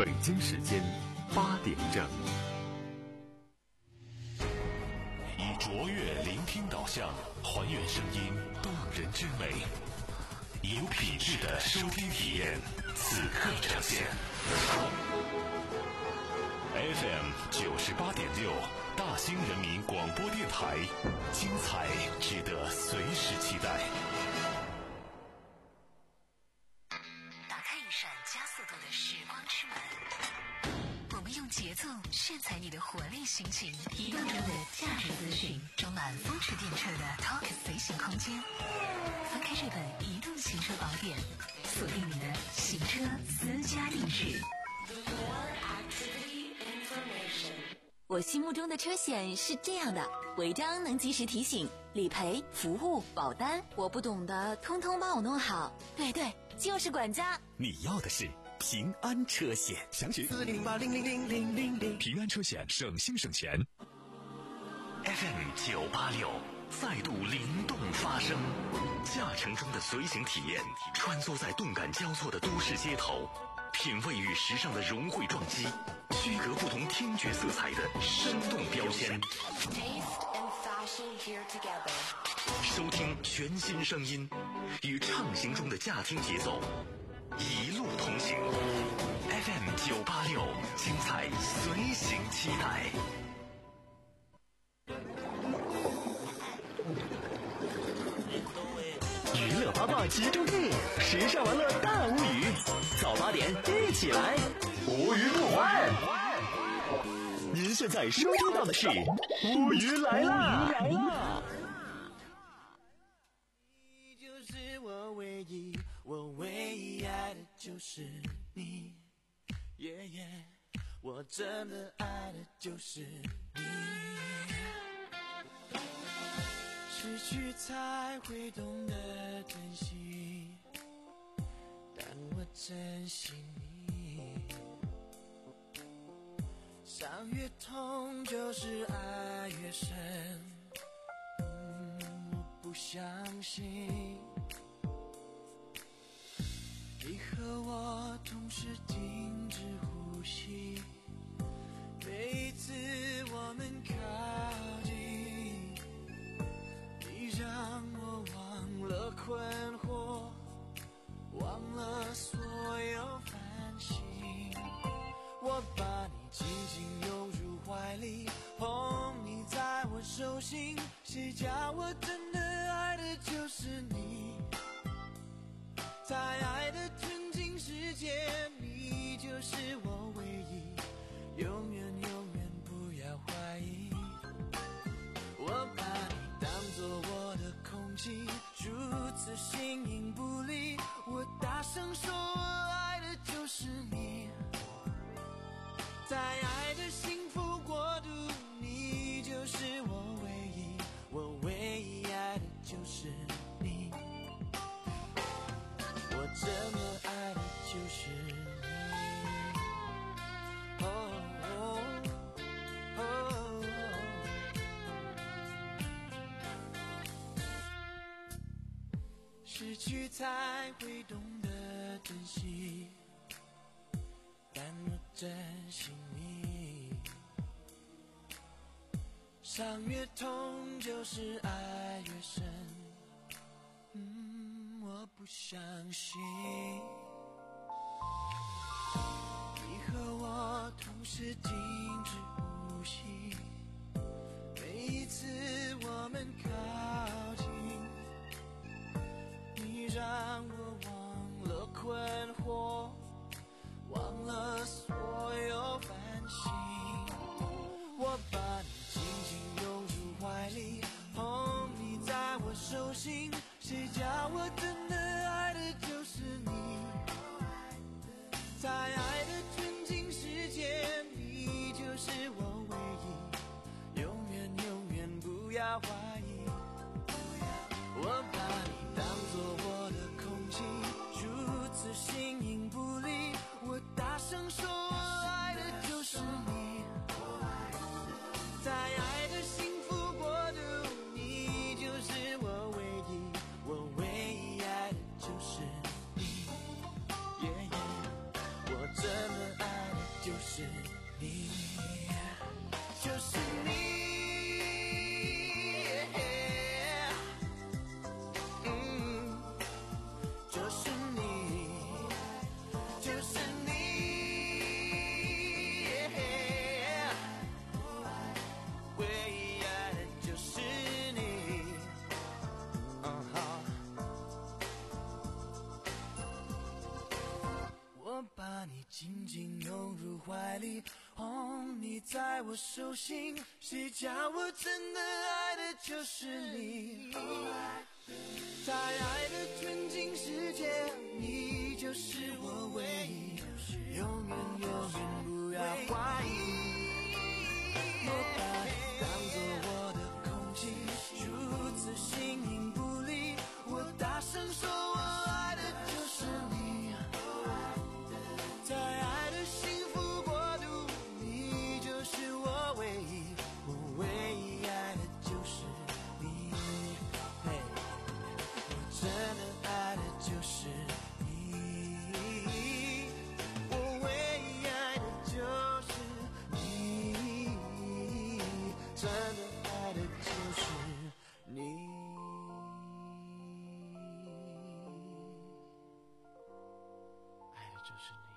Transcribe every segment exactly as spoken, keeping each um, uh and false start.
北京时间八点整。 以卓越聆听导向，还原声音动人之美，有品质的收听体验，此刻呈现。F M 九十八点六，大兴人民广播电台，精彩值得随时期待。 打开一扇加速度的时光之门，我们用节奏炫彩你的活力心情，移动中的价值资讯，装满风驰电掣的 Talk 随行空间。翻开这本移动行车宝典，锁定你的行车私家定制。 我心目中的车险是这样的：违章能及时提醒，理赔、服务、保单，我不懂的通通帮我弄好。对对，就是管家。 你要的是平安车险，详询四零八零零零零零零。平安车险，省心省钱。F M 九八六，再度灵动发声，驾乘中的随行体验，穿梭在动感交错的都市街头，品味与时尚的融汇撞击，区隔不同听觉色彩的生动标签。收听全新声音，与畅行中的驾听节奏，一路同行。F M 九八六，精彩随行期待。 娱乐八卦集中地，时尚玩乐大无语。早八点一起来，无语不欢。您现在收听到的是无语来啦！来啦！ 你就是我唯一，我唯一爱的就是你，耶耶，我真的爱的就是你。失去才会懂得珍惜，但我珍惜你。伤越痛就是爱越深，嗯，我不相信你和我同时停止呼吸，每一次我们靠近，你让我忘了困惑，忘了所有烦心，我把你紧紧拥入怀里，捧你在我手心，谁叫我真的爱的就是你，在爱的纯净世界，你就是我唯一，永远永远不要怀疑，我把你当作我的空气，如此形影不离，我大声说我爱的就是你，在爱的幸福国度，你就是我唯一，我唯一爱的就是你，我真的爱的就是你。哦哦哦失去才会懂得珍惜，但我珍惜你。伤越痛就是爱越深，嗯，我不相信你和我同时停止呼吸，每一次我们靠近，你让我忘了困惑，忘了所有烦心，我把你紧紧拥入怀里，捧你在我手心，谁叫我真的爱的就是你，在爱的纯净世界，你就是我唯一，永远永远不要怀疑，我把你当作我的空气，如此形影不离，我大声说我爱的就是你，在爱的幸福国度，你就是我唯一，我唯一爱的就是你，耶耶，我真的爱的就是你，就是你，嗯，就是你，就是你，唯一爱的就是你，嗯好。我把你紧紧拥入怀里，哄你在我手心，谁叫我真的爱的就是你。在爱的纯净世界，你就是我唯一，永远永远不要怀疑。我把你当作我的空气，如此形影不离，我大声说我爱的就是你。在爱的幸福国度，你就是我唯一，我唯一爱的就是你，嘿，我真的爱的就是你，我唯一爱的就是你，真的爱的就是你。爱的就是你。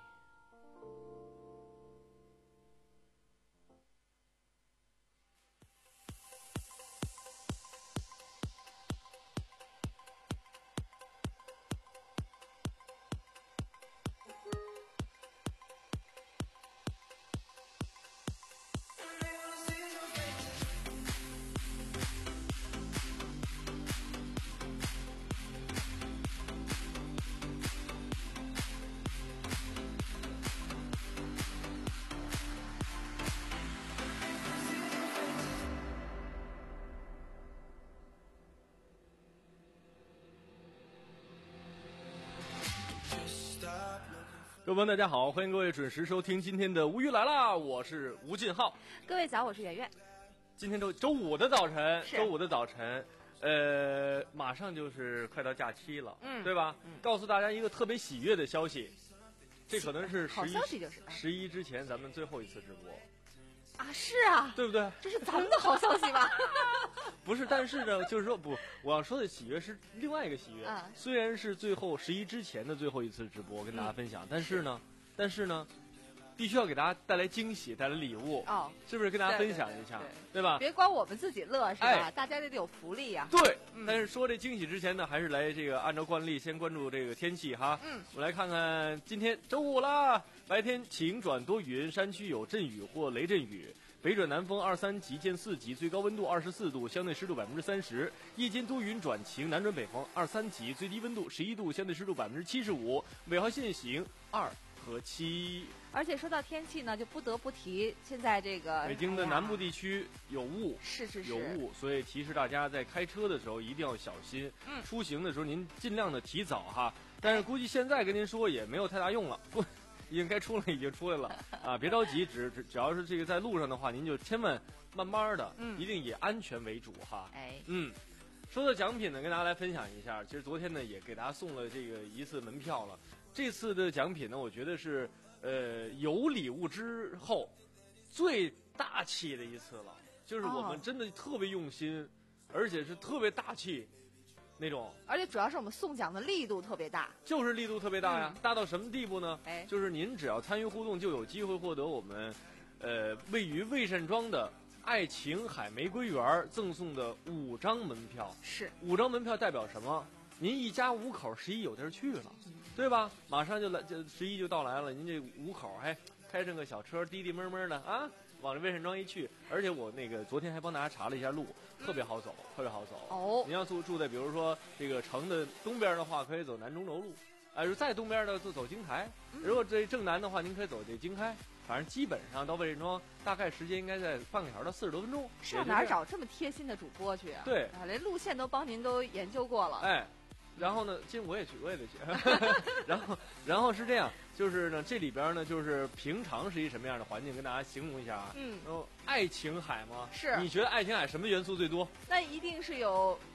各位朋友大家好，欢迎各位准时收听今天的无语来啦，我是吴进浩。 各位早，我是圆圆。 今天周周五的早晨， 是周五的早晨，呃，马上就是快到假期了， 嗯， 对吧？嗯，告诉大家一个特别喜悦的消息，这可能是好消息就是十一之前咱们最后一次直播。 啊，是啊， 对不对？ 这是咱们的好消息吧？ 不是，但是呢，就是说不，我要说的喜悦是另外一个喜悦。 嗯， 虽然是最后十一之前的最后一次直播跟大家分享，嗯、但是呢，但是呢，必须要给大家带来惊喜，带来礼物。 哦， 是不是跟大家分享一下？ 对, 对, 对, 对吧？ 别光我们自己乐是吧？ 哎、 大家得有福利呀、啊。 对、嗯，但是说这惊喜之前呢，还是来这个按照惯例先关注这个天气哈。 嗯， 我们来看看今天周五啦，白天晴转多云，山区有阵雨或雷阵雨。北转南风二三级见四级，最高温度二十四度，相对湿度百分之三十。夜间多云转晴，南转北风二三级，最低温度十一度，相对湿度百分之七十五。尾号限行二和七。 而且说到天气呢，就不得不提现在这个北京的南部地区有雾， 哎、是是是有雾，所以提示大家在开车的时候一定要小心。 嗯， 出行的时候您尽量的提早哈。但是估计现在跟您说也没有太大用了。已经该出来，已经出来了啊！别着急，只只只要是这个在路上的话，您就千万慢慢的， 嗯， 一定以安全为主哈。 哎， 嗯，说到奖品呢，跟大家来分享一下。其实昨天呢，也给大家送了这个一次门票了。这次的奖品呢，我觉得是呃有礼物之后最大气的一次了，就是我们真的特别用心，哦、而且是特别大气。那种， 而且主要是我们送奖的力度特别大， 就是力度特别大呀，嗯、大到什么地步呢？ 哎， 就是您只要参与互动，就有机会获得我们，呃，位于魏善庄的爱琴海玫瑰园赠送的五张门票。 是， 五张门票代表什么？您一家五口十一有地儿去了，嗯、对吧？马上就来，就十一就到来了，您这五口还开上个小车，滴滴闷闷的啊。往这魏善庄一去，而且我那个昨天还帮大家查了一下路，特别好走，特别好走。 哦， 您要住住在比如说这个城的东边的话，可以走南钟楼路，哎、呃，如再东边的就走京台。如果这正南的话，您可以走这京开。反正基本上到魏善庄，大概时间应该在半个小时到四十多分钟。 上哪儿找这么贴心的主播去啊？ 对， 啊，连路线都帮您都研究过了。 哎。然后呢，今我也去，我也得去。然后，然后是这样，就是呢，这里边呢，就是平常是一什么样的环境，跟大家形容一下啊。 嗯。 哦，爱琴海吗？ 是。 你觉得爱琴海什么元素最多？ 那一定是有，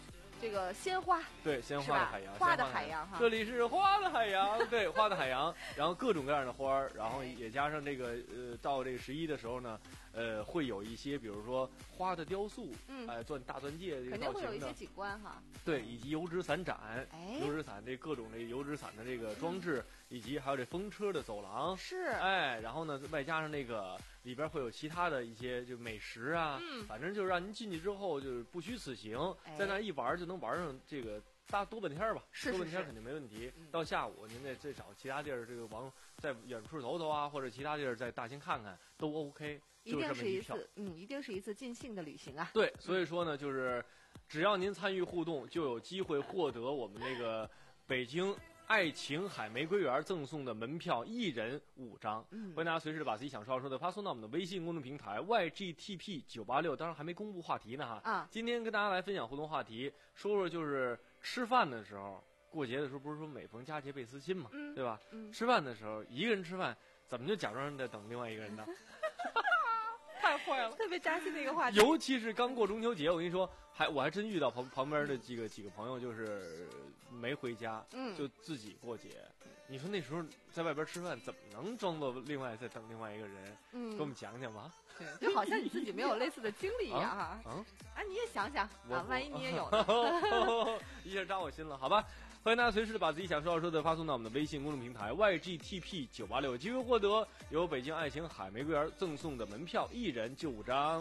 这个鲜花， 对，鲜花的海洋， 花的海洋哈。 这里是花的海洋，对，花的海洋，然后各种各样的花儿，然后也加上这个呃，到这个十一的时候呢，呃，会有一些比如说花的雕塑，嗯，哎、呃，钻大钻戒， 肯定会有一些景观哈。 对，以及油纸伞展， 哎， 油纸伞这各种这油纸伞的这个装置，嗯、以及还有这风车的走廊， 是， 哎，然后呢，外加上那个里边会有其他的一些就美食啊，嗯，反正就是让您进去之后就是不虚此行，哎、在那一玩就能玩上这个大多半天吧， 是多半天肯定没问题。嗯、到下午您再再找其他地儿，这个往在远处走走啊，或者其他地儿在大兴看看都 OK。 一定是一次，嗯，一定是一次尽兴的旅行啊。 对，所以说呢，就是只要您参与互动，就有机会获得我们那个北京爱琴海玫瑰园赠送的门票，一人五张。嗯，欢迎大家随时把自己想说要说的发送到我们的微信公众平台 Y G T P 九八六，当然还没公布话题呢哈。啊，今天跟大家来分享互动话题，说说就是吃饭的时候，过节的时候不是说每逢佳节倍思亲嘛，嗯、对吧？嗯，吃饭的时候一个人吃饭，怎么就假装在等另外一个人呢？太坏了， 特别扎心的一个话题。 尤其是刚过中秋节，我跟你说，还我还真遇到旁旁边的几个几个朋友，就是没回家，嗯，就自己过节。你说那时候在外边吃饭，怎么能装作另外在等另外一个人？嗯，给我们讲讲吧。 对，就好像你自己没有类似的经历一样哈。啊，啊，你也想想啊，万一你也有呢？ 一下扎我心了，好吧。欢迎大家随时把自己想说要说的发送到我们的微信公众平台 Y G T P 九八六，机会获得由北京爱琴海玫瑰园赠送的门票，一人就五张。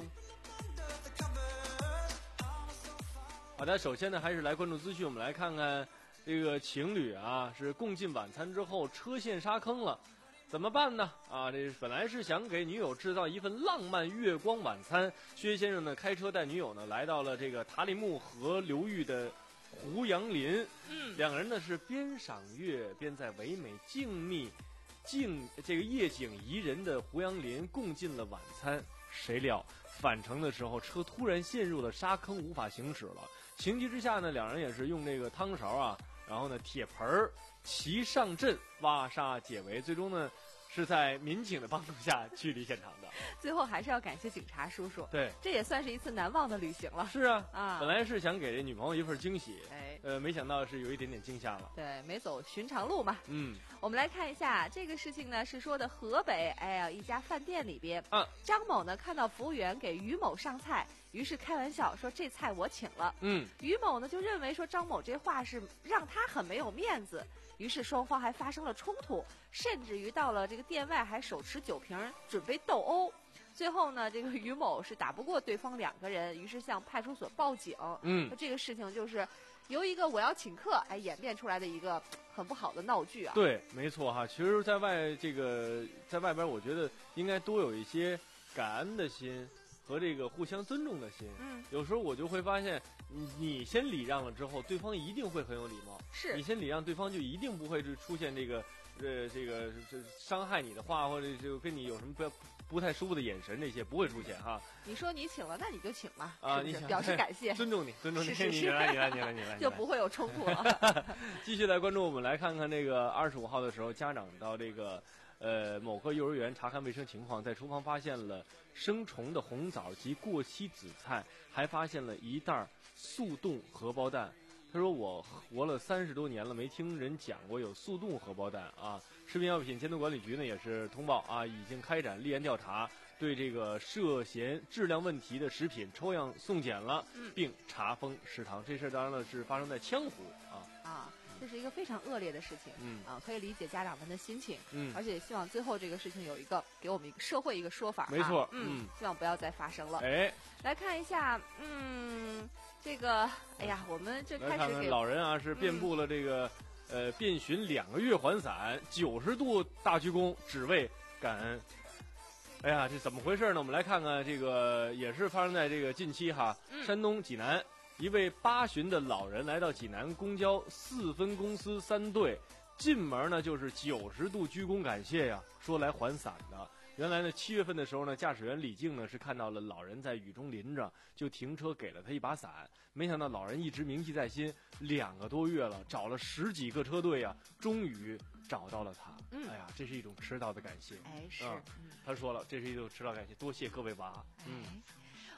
好的，首先呢，还是来关注资讯，我们来看看这个情侣啊，是共进晚餐之后车陷沙坑了，怎么办呢？啊，这本来是想给女友制造一份浪漫月光晚餐，薛先生呢开车带女友呢来到了这个塔里木河流域的胡杨林，嗯，两个人呢是边赏月边在唯美静谧、静这个夜景宜人的胡杨林共进了晚餐。谁料返程的时候，车突然陷入了沙坑，无法行驶了。情急之下呢，两人也是用这个汤勺啊，然后呢铁盆儿齐上阵挖沙解围，最终呢是在民警的帮助下驱离现场的。 最后还是要感谢警察叔叔， 对， 这也算是一次难忘的旅行了。 是啊，啊，本来是想给这女朋友一份惊喜， 哎， 呃，没想到是有一点点惊吓了。 对，没走寻常路嘛。 嗯， 我们来看一下这个事情呢，是说的河北，哎呀，一家饭店里边，啊，张某呢看到服务员给于某上菜，于是开玩笑说这菜我请了。嗯，于某呢就认为说张某这话是让他很没有面子。于是双方还发生了冲突，甚至于到了这个店外还手持酒瓶准备斗殴。最后呢，这个于某是打不过对方两个人，于是向派出所报警。嗯，这个事情就是由一个我要请客哎演变出来的一个很不好的闹剧啊。 对，没错哈。其实，在外这个在外边，我觉得应该多有一些感恩的心和这个互相尊重的心。嗯，有时候我就会发现，你你先礼让了之后，对方一定会很有礼貌。 是， 你先礼让，对方就一定不会出现这个呃这个这伤害你的话，或者就跟你有什么不不太舒服的眼神，这些不会出现哈。 你说你请了，那你就请嘛， 啊， 是不是你表示感谢， 尊重你，尊重你， 是是是你来，你来，你来，你来， 就不会有冲突了。 继续来关注，我们来看看这个二十五号的时候，家长到这个。呃，某个幼儿园查看卫生情况，在厨房发现了生虫的红枣及过期紫菜，还发现了一袋速冻荷包蛋。他说：“我活了三十多年了，没听人讲过有速冻荷包蛋啊！”食品药品监督管理局呢也是通报啊，已经开展立案调查，对这个涉嫌质量问题的食品抽样送检了，并查封食堂。这事当然了是发生在羌湖啊啊。这是一个非常恶劣的事情，嗯啊，可以理解家长们的心情，嗯，而且希望最后这个事情有一个给我们一个社会一个说法， 没错， 嗯，希望不要再发生了。 哎， 来看一下，嗯，这个，哎呀，我们就开始给看看老人啊，是遍布了这个，嗯、呃，遍寻两个月还伞，九十度大鞠躬，只为感恩。哎呀，这怎么回事呢？我们来看看这个，也是发生在这个近期哈，嗯、山东济南。一位八旬的老人来到济南公交四分公司三队，进门呢就是九十度鞠躬感谢呀，说来还伞的。原来呢，七月份的时候呢，驾驶员李静呢是看到了老人在雨中淋着，就停车给了他一把伞。没想到老人一直铭记在心，两个多月了，找了十几个车队啊，终于找到了他。嗯，哎呀，这是一种迟到的感谢。 哎，是。 嗯，他说了，这是一种迟到感谢，多谢各位娃。嗯。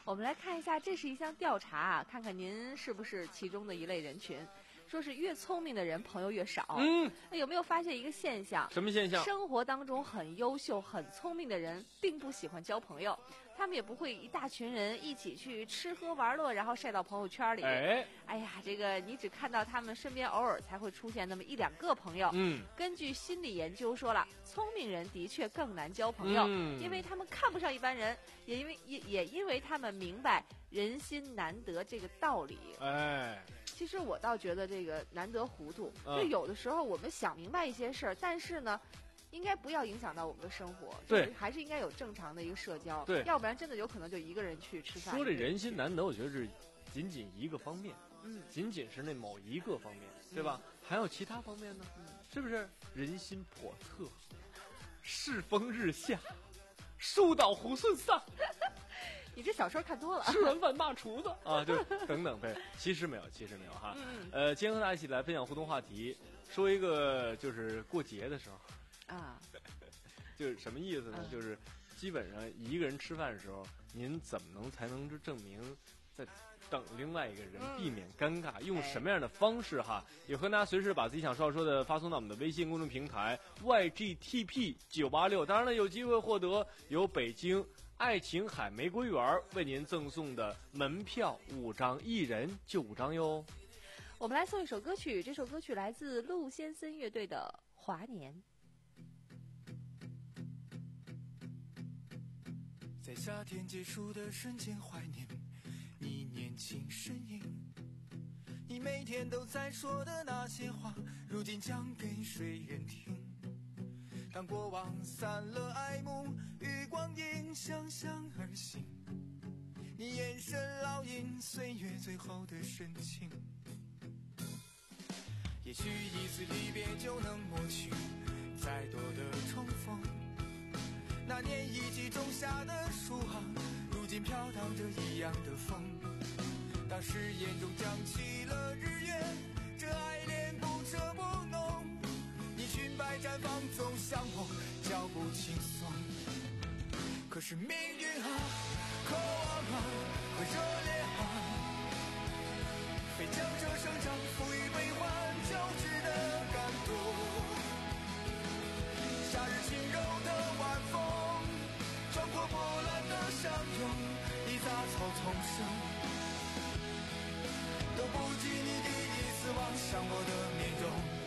我们来看一下，这是一项调查啊，看看您是不是其中的一类人群。说是越聪明的人朋友越少。 嗯， 那有没有发现一个现象？ 什么现象？ 生活当中很优秀、很聪明的人，并不喜欢交朋友，他们也不会一大群人一起去吃喝玩乐，然后晒到朋友圈里。 哎， 哎呀，这个你只看到他们身边偶尔才会出现那么一两个朋友。 嗯， 根据心理研究说了，聪明人的确更难交朋友， 嗯、 因为他们看不上一般人，也因为也也因为他们明白人心难得这个道理。 哎。 其实我倒觉得这个难得糊涂， 嗯、 就有的时候我们想明白一些事儿，但是呢，应该不要影响到我们的生活， 对， 还是应该有正常的一个社交， 对， 要不然真的有可能就一个人去吃饭。 说这人心难得，我觉得是仅仅一个方面， 嗯， 仅仅是那某一个方面，对吧？嗯、还有其他方面呢， 嗯、 是不是？人心叵测，世风日下，树倒猢狲散。 你这小说看多了， 吃完饭骂厨子啊，就是等等呗。其实没有，其实没有哈。 嗯、 呃，今天和大家一起来分享互动话题，说一个就是过节的时候啊， 就是什么意思呢？嗯、就是基本上一个人吃饭的时候，您怎么能才能证明在等另外一个人，避免尴尬？ 嗯、 用什么样的方式哈？也和大家随时把自己想说说的发送到我们的微信公众平台 Y G T P 九八六。当然了，有机会获得由北京爱琴海玫瑰园为您赠送的门票五张，一人就五张哟。 我们来送一首歌曲，这首歌曲来自陆先森乐队的《华年》。 在夏天结束的瞬间怀念你年轻身影，你每天都在说的那些话，如今讲给谁人听？当过往散了爱慕与光阴相向而行，你眼神烙印岁月最后的深情。也许一次离别就能抹去再多的重逢，那年一起种下的树啊，如今飘荡着一样的风。当誓言中降起了日月，这爱恋不彻不浓，你裙摆绽放总像我脚步轻松。可是命运啊，渴望啊，和热烈啊，非将这生长赋予悲欢交织的感动。夏日轻柔的晚风，穿过波澜的相拥，你杂草丛生，都不及你第一次望向我的面容。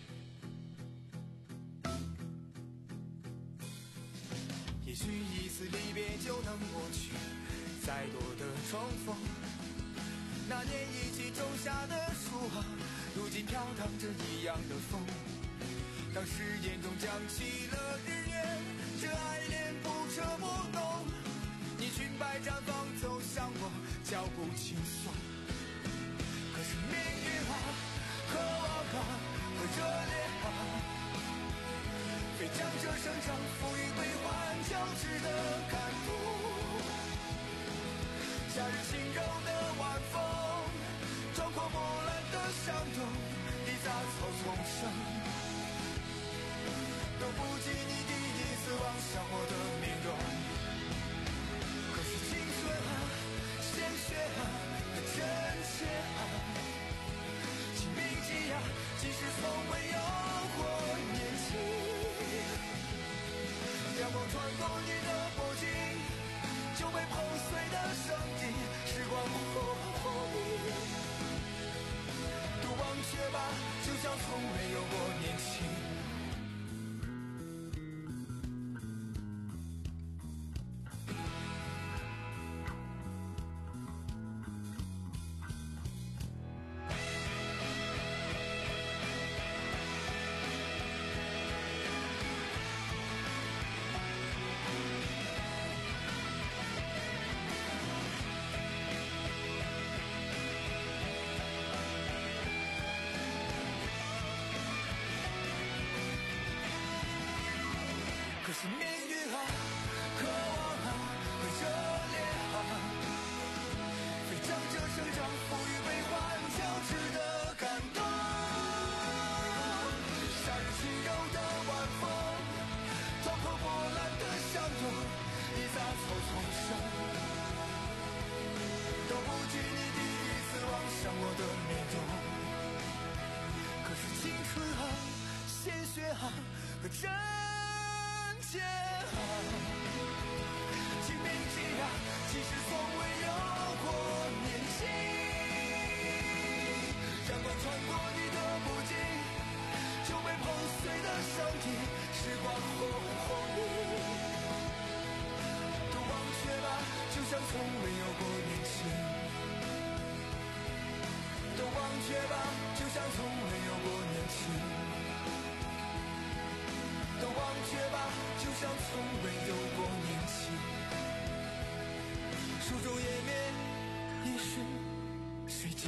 也许一次离别就能抹去再多的重逢，那年一起种下的树啊，如今飘荡着一样的风。当誓言中降起了日月，这爱恋不彻不浓，你裙摆绽放走向我脚步轻松。可是命运啊，渴望啊，和热烈啊，非将这生长赋予悲欢交织的感动。夏日轻柔的晚风，穿过波澜的相拥，你杂草丛生，都不及你第一次望向我的面容。可是青春啊，鲜血啊，和真切啊，请铭记啊，即使从未有过年轻。阳光穿过你的脖颈，就被碰碎的声音，时光后你都忘却吧，就像从没有过年轻。可是命运啊，渴望啊，和热烈啊，非将这生长赋予悲欢交织的感动。夏日轻柔的晚风，穿破波澜的相拥，你杂草丛生， 好和真切好。请铭记啊，其实从未有过年轻。阳光穿过你的不经，就被碰碎的伤体，时光轰轰烈，都忘却吧，就像从未有过年轻。都忘却吧，就像从未有过年轻。都忘却吧，就像从未有过年轻。书中页面已是水晶。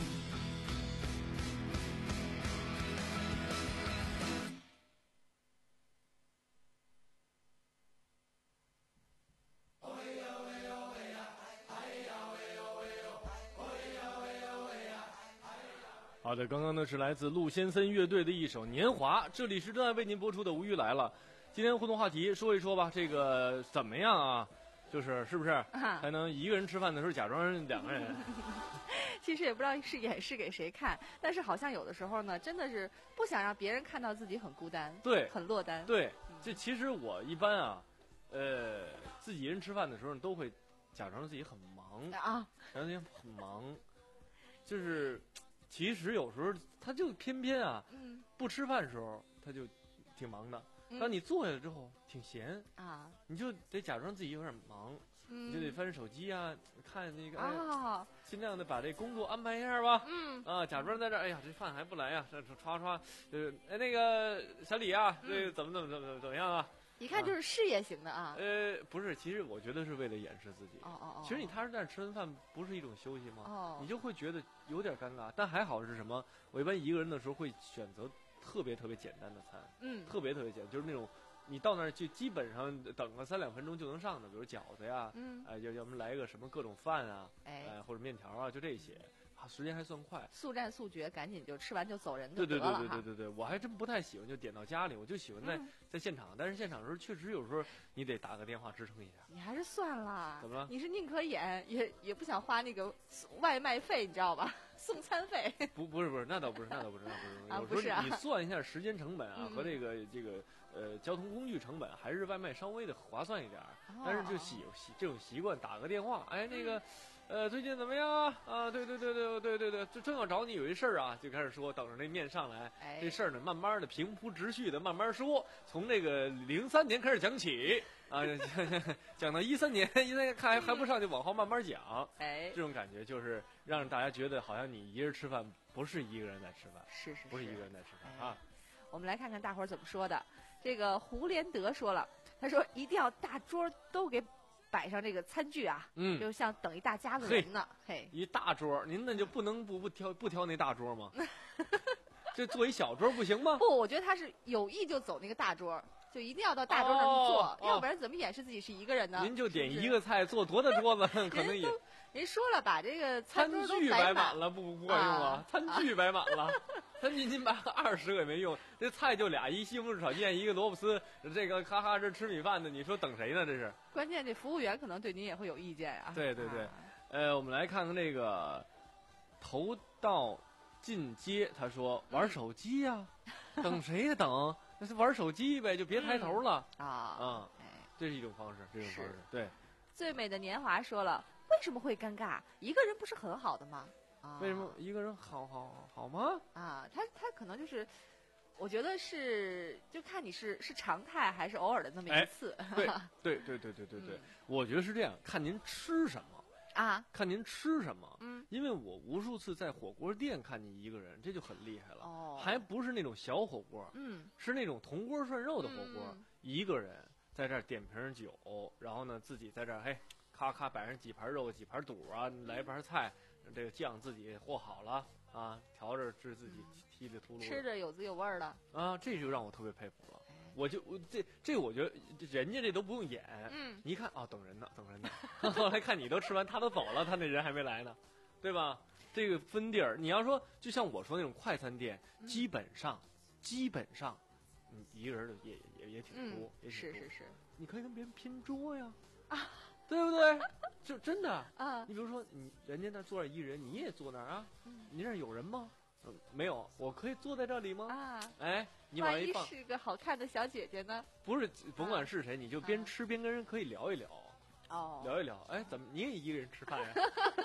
好的，刚刚呢是来自陆先森乐队的一首《年华》，这里是正在为您播出的《无语来了》。今天互动话题说一说吧，这个怎么样啊？就是是不是才能一个人吃饭的时候假装两个人？ 其实也不知道是演示给谁看，但是好像有的时候呢，真的是不想让别人看到自己很孤单， 对， 很落单。 对，这其实我一般啊，呃，自己一人吃饭的时候都会假装自己很忙啊， 假装自己很忙，就是。其实有时候他就偏偏啊，嗯、不吃饭的时候他就挺忙的。当、嗯、你坐下来之后挺闲啊，你就得假装自己有点忙，嗯、你就得翻手机啊，看那个， 啊、 哎，尽量的把这工作安排一下吧。嗯啊，假装在这，哎呀，这饭还不来呀，这刷刷，呃，哎，那个小李啊，这个、怎么怎么怎么怎么样啊？ 一看就是事业型的啊！ 呃，不是，其实我觉得是为了掩饰自己。 哦哦哦。 其实你踏实在那吃完饭，不是一种休息吗？ 哦。 你就会觉得有点尴尬，但还好是什么？我一般一个人的时候会选择特别特别简单的餐，嗯，特别特别简单，就是那种你到那儿就基本上等个三两分钟就能上的，比如饺子呀，嗯，哎、呃，要要么来个什么各种饭啊，哎、呃，或者面条啊，就这些。啊，时间还算快， 速战速决，赶紧就吃完就走人就得了。对对对对对对，我还真不太喜欢就点到家里，我就喜欢在、嗯、在现场。但是现场的时候确实有时候你得打个电话支撑一下。 你还是算了， 怎么了？ 你是宁可演也也不想花那个外卖费，你知道吧？送餐费。 不不是不是，那倒不是，那倒不是，那不是。 啊， 不是、啊。你算一下时间成本啊，嗯、和这个这个呃交通工具成本，还是外卖稍微的划算一点。哦、但是就习习这种习惯，打个电话，哎那个。嗯呃，最近怎么样啊？啊，对对对对对对对，就正要找你有一事儿啊，就开始说，等着那面上来，哎、这事儿呢，慢慢的平铺直叙的慢慢说，从那个零三年开始讲起啊，讲到一三年，一三年看还还不上，就往后慢慢讲。哎，这种感觉就是让大家觉得好像你一人吃饭不是一个人在吃饭， 是是是， 不是一个人在吃饭、哎、啊。 我们来看看大伙儿怎么说的。这个胡连德说了，他说一定要大桌都给。摆上这个餐具啊，嗯，就像等一大家子人呢。嘿， 一大桌，您那就不能不不挑不挑那大桌吗？这做一小桌不行吗？ 不，我觉得他是有意就走那个大桌，就一定要到大桌那儿坐，哦、要不然怎么掩饰自己是一个人呢？ 您就点一个菜，做多大桌子可能也。 人说了，把这个餐桌都摆满了，不不管用啊！啊餐具摆满了，餐具您摆二十个也没用，这菜就俩，一西红柿炒鸡蛋，一个萝卜丝，这个咔咔这吃米饭的，你说等谁呢？这是。 关键这服务员可能对您也会有意见啊。 对对对，啊、呃，我们来看看这个头道进阶，他说玩手机呀、啊，等谁呀？等那是玩手机呗，就别抬头了、 嗯、啊。 嗯，这是一种方式，这种方式对。 最美的年华说了。为什么会尴尬？一个人不是很好的吗？啊， 为什么一个人好好好吗？ 啊，他他可能就是，我觉得是，就看你是是常态还是偶尔的那么一次。 哎、对对对对对对对，嗯、我觉得是这样，看您吃什么啊， 看您吃什么。嗯，因为我无数次在火锅店看见一个人，这就很厉害了。哦，还不是那种小火锅，嗯，是那种铜锅涮肉的火锅，嗯、一个人在这儿点瓶酒，然后呢自己在这儿嘿。咔咔摆上几盘肉几盘肚啊，来一盘菜，这个酱自己和好了啊，调着是自己稀里秃噜， 吃着有滋有味儿的啊，这就让我特别佩服了。我就我这这我觉得人家这都不用演，嗯，你一看啊，等人呢，等人呢。后来看你都吃完，他都走了，他那人还没来呢，对吧？这个分地儿，你要说就像我说那种快餐店，嗯、基本上基本上，嗯，一个人也也也挺多， 嗯、 也挺多是是是， 你可以跟别人拼桌呀，啊。对不对？就真的啊！你比如说，你人家那坐着一人，你也坐那儿啊？嗯、你那儿有人吗？ 嗯，没有，我可以坐在这里吗？ 啊， 哎，你往一放， 万一是个好看的小姐姐呢？ 不是，甭管是谁，你就边吃边跟人可以聊一聊。 哦， 聊一聊，哎，怎么你也一个人吃饭呀？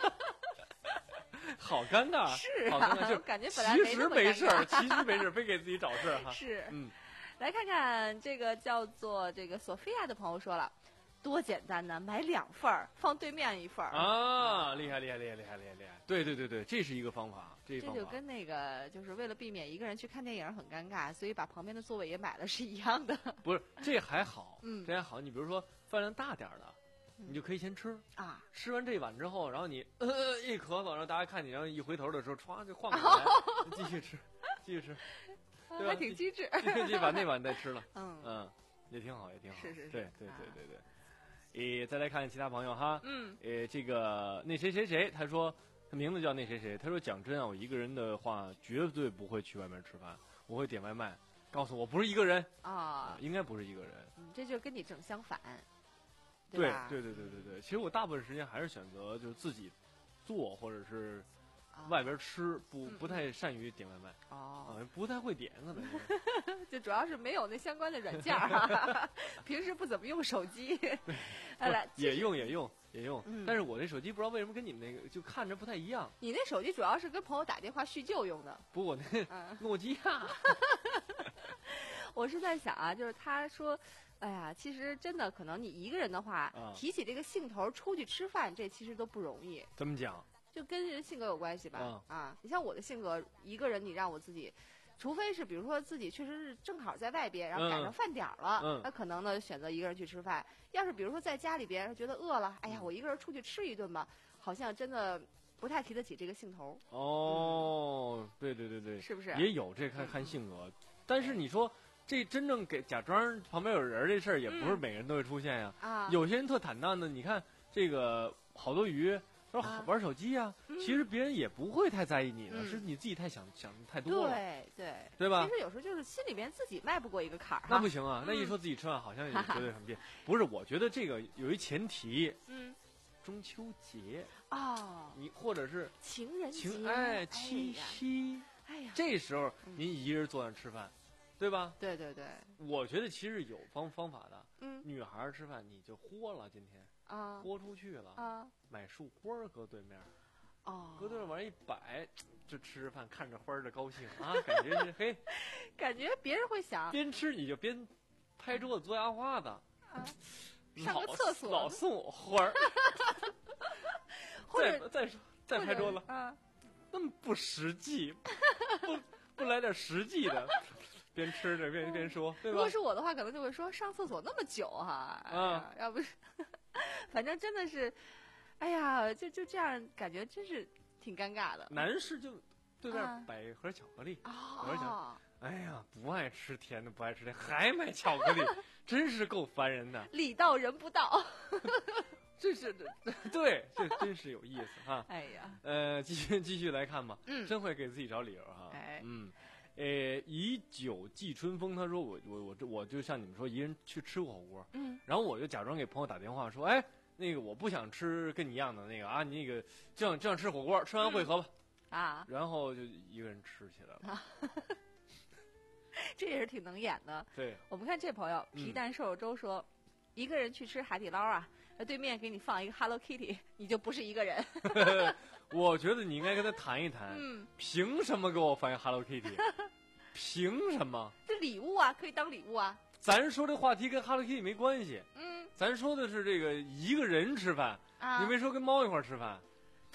好尴尬， 是啊，好尴尬，就感觉本来其实没事儿，其实没事儿，非给自己找事儿哈。 是， 嗯， 来看看这个叫做这个索菲亚的朋友说了，多简单呢，买两份儿，放对面一份儿啊，厉害厉害厉害厉害厉害厉害！对对对对，这是一个方法，这这就跟那个就是为了避免一个人去看电影很尴尬，所以把旁边的座位也买了是一样的。 不是，这还好， 嗯， 这还好。你比如说饭量大点儿的。你就可以先吃啊， 吃完这碗之后，然后你呃一咳嗽，然后大家看你，然后一回头的时候，歘就换过来，继续吃，继续吃，对吧？ 还挺机智， 继续把那碗再吃了， 嗯嗯，也挺好，也挺好， 是是是， 对对对对对。诶，再来看其他朋友哈， 嗯， 诶，这个那谁谁谁，他说他名字叫那谁谁，他说讲真啊，我一个人的话绝对不会去外面吃饭，我会点外卖，告诉我不是一个人啊， 应该不是一个人， 嗯，这就跟你正相反。 对对对对对对，其实我大部分时间还是选择就是自己做，或者是外边吃，不不太善于点外卖。 哦， 不太会点可能。 就主要是没有那相关的软件儿，平时不怎么用手机。 来，也用也用也用，但是我这手机不知道为什么跟你们那个就看着不太一样。 你那手机主要是跟朋友打电话叙旧用的。 不，我那诺基亚。 我是在想啊，就是他说。哎呀，其实真的可能你一个人的话， 啊、 提起这个兴头出去吃饭，这其实都不容易。 怎么讲？ 就跟人性格有关系吧。 啊， 啊你像我的性格，一个人你让我自己，除非是比如说自己确实是正好在外边，然后赶上饭点了， 嗯、 那可能呢选择一个人去吃饭。要是比如说在家里边觉得饿了，哎呀，我一个人出去吃一顿吧，好像真的不太提得起这个兴头。 哦，嗯、对对对对， 是不是？ 也有这看看性格，但是你说。这真正给假装旁边有人这事儿，也不是每个人都会出现呀。 啊， 有些人特坦荡的，你看这个好多鱼，说好玩手机呀， 嗯、 其实别人也不会太在意你的，嗯、是你自己太想想太多了。 对对， 对吧？ 其实有时候就是心里面自己迈不过一个坎儿。 那不行啊，那一说自己吃饭，好像也觉得很别。不是，我觉得这个有一前提。 嗯。 中秋节哦， 你或者是情人节， 情哎七夕， 哎呀， 这时候您一人坐那吃饭。对吧？ 对对对， 我觉得其实有方方法的。 嗯， 女孩吃饭你就豁了，今天啊， 豁出去了啊， 买束花搁对面， 哦， 搁对面往一摆，就吃着饭看着花的高兴啊，感觉是嘿， 感觉别人会想边吃你就边拍桌子嘬牙花子， 啊，上个厕所老送我花儿， 或者再再说再拍桌子啊， 那么不实际，不不来点实际的。边吃着边边说，对吧？ 如果是我的话，可能就会说上厕所那么久哈，啊，哎、要不是，反正真的是，哎呀，就就这样，感觉真是挺尴尬的。 男士就对面摆一盒巧克力， 啊、 盒巧，哎呀，不爱吃甜的，不爱吃甜，还买巧克力，真是够烦人的。 礼到人不到。 这是这对，这真是有意思哈。 哎呀， 呃，继续继续来看吧， 嗯， 真会给自己找理由哈。 哎， 嗯。呃，以酒寄春风。他说我我我这我就像你们说，一人去吃火锅， 嗯， 然后我就假装给朋友打电话说，哎，那个我不想吃跟你一样的那个啊，你那个这样这样吃火锅，吃完会合吧， 嗯、啊， 然后就一个人吃起来了，啊、 这也是挺能演的。 对， 我们看这朋友皮蛋瘦肉粥说，嗯、一个人去吃海底捞啊，对面给你放一个 Hello Kitty， 你就不是一个人。 我觉得你应该跟他谈一谈， 嗯， 凭什么给我放一 Hello Kitty？ 凭什么？ 这礼物啊，可以当礼物啊。 咱说这话题跟 Hello Kitty 没关系， 嗯， 咱说的是这个一个人吃饭， 啊、 你没说跟猫一块吃饭。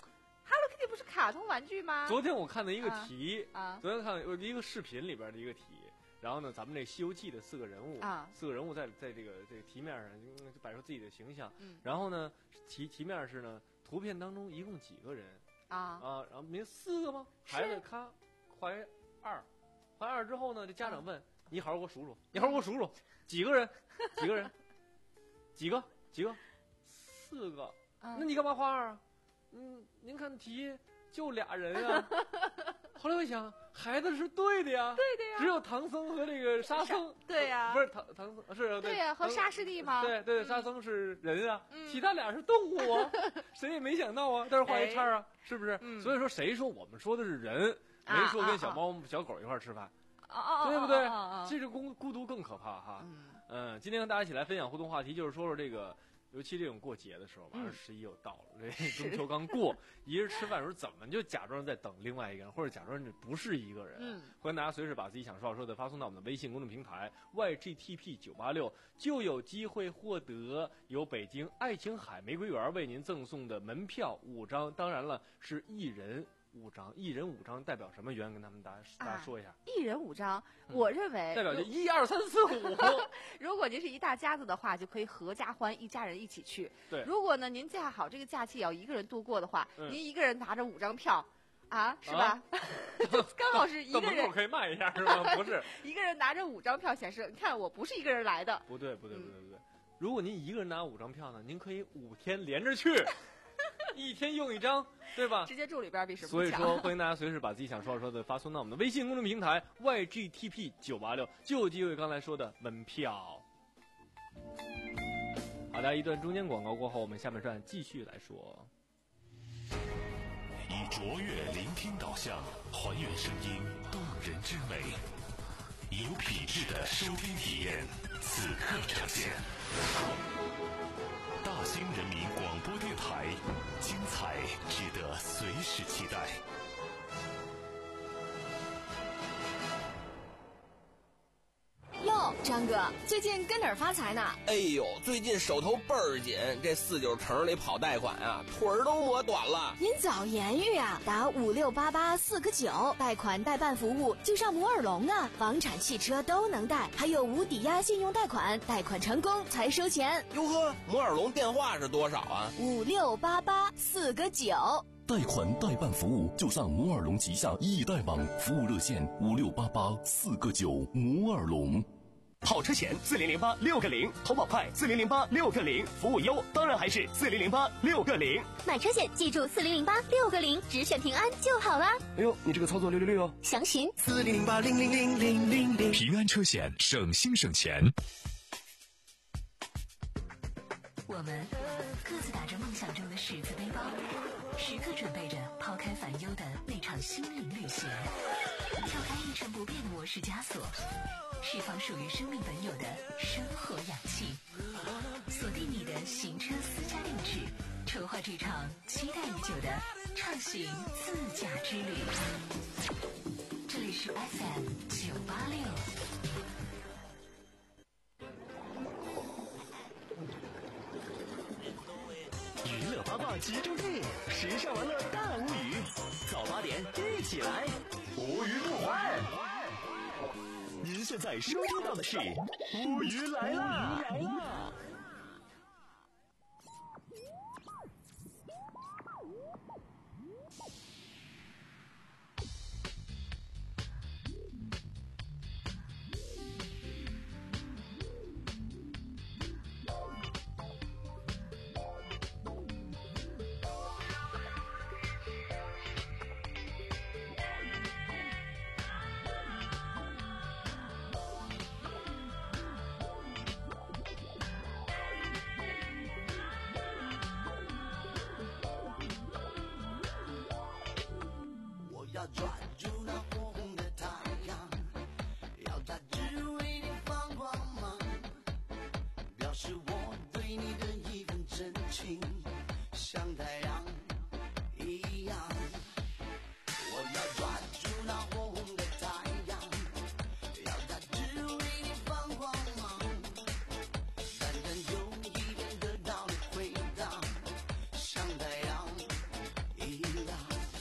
Hello Kitty 不是卡通玩具吗？ 昨天我看的一个题， 啊， 昨天看了一个视频里边的一个题，然后呢，咱们这《西游记》的四个人物啊， 四个人物在在这个这个题面上就摆出自己的形象， 嗯， 然后呢，题题面是呢，图片当中一共几个人？ 啊啊，然后没四个吗？孩子咔怀二，怀二之后呢，这家长问、啊、你好好给我数数，你好好给我数数，几个人？几个人？几个？几个？四个。 啊、 那你干嘛画二啊？嗯，您看题就俩人啊。后来我想，孩子是对的呀， 对的呀， 只有唐僧和这个沙僧， 对呀， 不是唐唐僧是， 对呀，和沙师弟吗？ 对对，沙僧是人啊， 嗯、 其他俩是动物啊，谁也没想到啊，但是画一叉啊， 哎、 是不是？ 嗯、 所以说，谁说我们说的是人， 没说跟小猫、小狗一块吃饭，对不对？这个孤孤独更可怕哈。嗯，今天跟大家一起来分享互动话题，就是说说这个。尤其这种过节的时候，马上十一又到了，这中秋刚过，一人吃饭的时候怎么就假装在等另外一个人，或者假装不是一个人？嗯，欢迎大家随时把自己想说说的发送到我们的微信公众平台 Y G T P 九八六，就有机会获得由北京爱琴海玫瑰园为您赠送的门票五张，当然了，是一人。五张，一人五张代表什么？圆跟他们大家大家说一下。 一人五张，我认为代表就一二三四五。 如果您是一大家子的话，就可以合家欢，一家人一起去。 对。 如果呢，您架好这个假期要一个人度过的话，嗯、您一个人拿着五张票，啊，是吧？啊、刚好是一个人。到门口可以卖一下是吗？不是， 一个人拿着五张票显示，你看我不是一个人来的。 不对，不对，不对，不对。嗯、如果您一个人拿五张票呢，您可以五天连着去。一天用一张，对吧？ 直接住里边比什么所以说，欢迎大家随时把自己想说的说的发送到我们的微信公众平台 Y G T P 九八六，就有机会刚才说的门票。好的，一段中间广告过后，我们下半段继续来说。 以卓越聆听导向，还原声音动人之美，以有品质的收听体验，此刻呈现。大兴人民广播电台，精彩值得随时期待。 哟，张哥，最近跟哪儿发财呢？ 哎呦，最近手头倍儿紧，这四九城里跑贷款啊，腿儿都磨短了。 您早言语啊，打五六八八四个九，贷款代办服务就上摩尔龙啊，房产、汽车都能贷，还有无抵押信用贷款，贷款成功才收钱。 哟呵，摩尔龙电话是多少啊？ 五六八八四个九。 贷款代办服务就上摩尔龙旗下易贷网，服务热线五六八八四个九，摩尔龙。 好车险四零零八六个零，投保快四零零八六个零，服务优当然还是四零零八六个零。 买车险记住四零零八六个零，只选平安就好啦。 哎呦，你这个操作六六六哦！ 详询四零零八零零零零零零。 平安车险，省心省钱。 我们各自打着梦想中的十字背包，时刻准备着抛开烦忧的那场心灵旅行，跳开一成不变的模式枷锁，释放属于生命本有的生活氧气，锁定你的行车私家定制，筹划这场期待已久的畅行自驾之旅。这里是 F M 九八六。 娱乐八卦集中地，时尚玩乐大无语，早八点一起来，无语不欢。您现在收听到的是无语来啦！来啦！ 要抓住那火红的太阳，要它只为你放光芒，表示我对你的一份真情，像太阳一样。我要抓住那火红的太阳，要它只为你放光芒，单单有一点得到的回答，像太阳一样。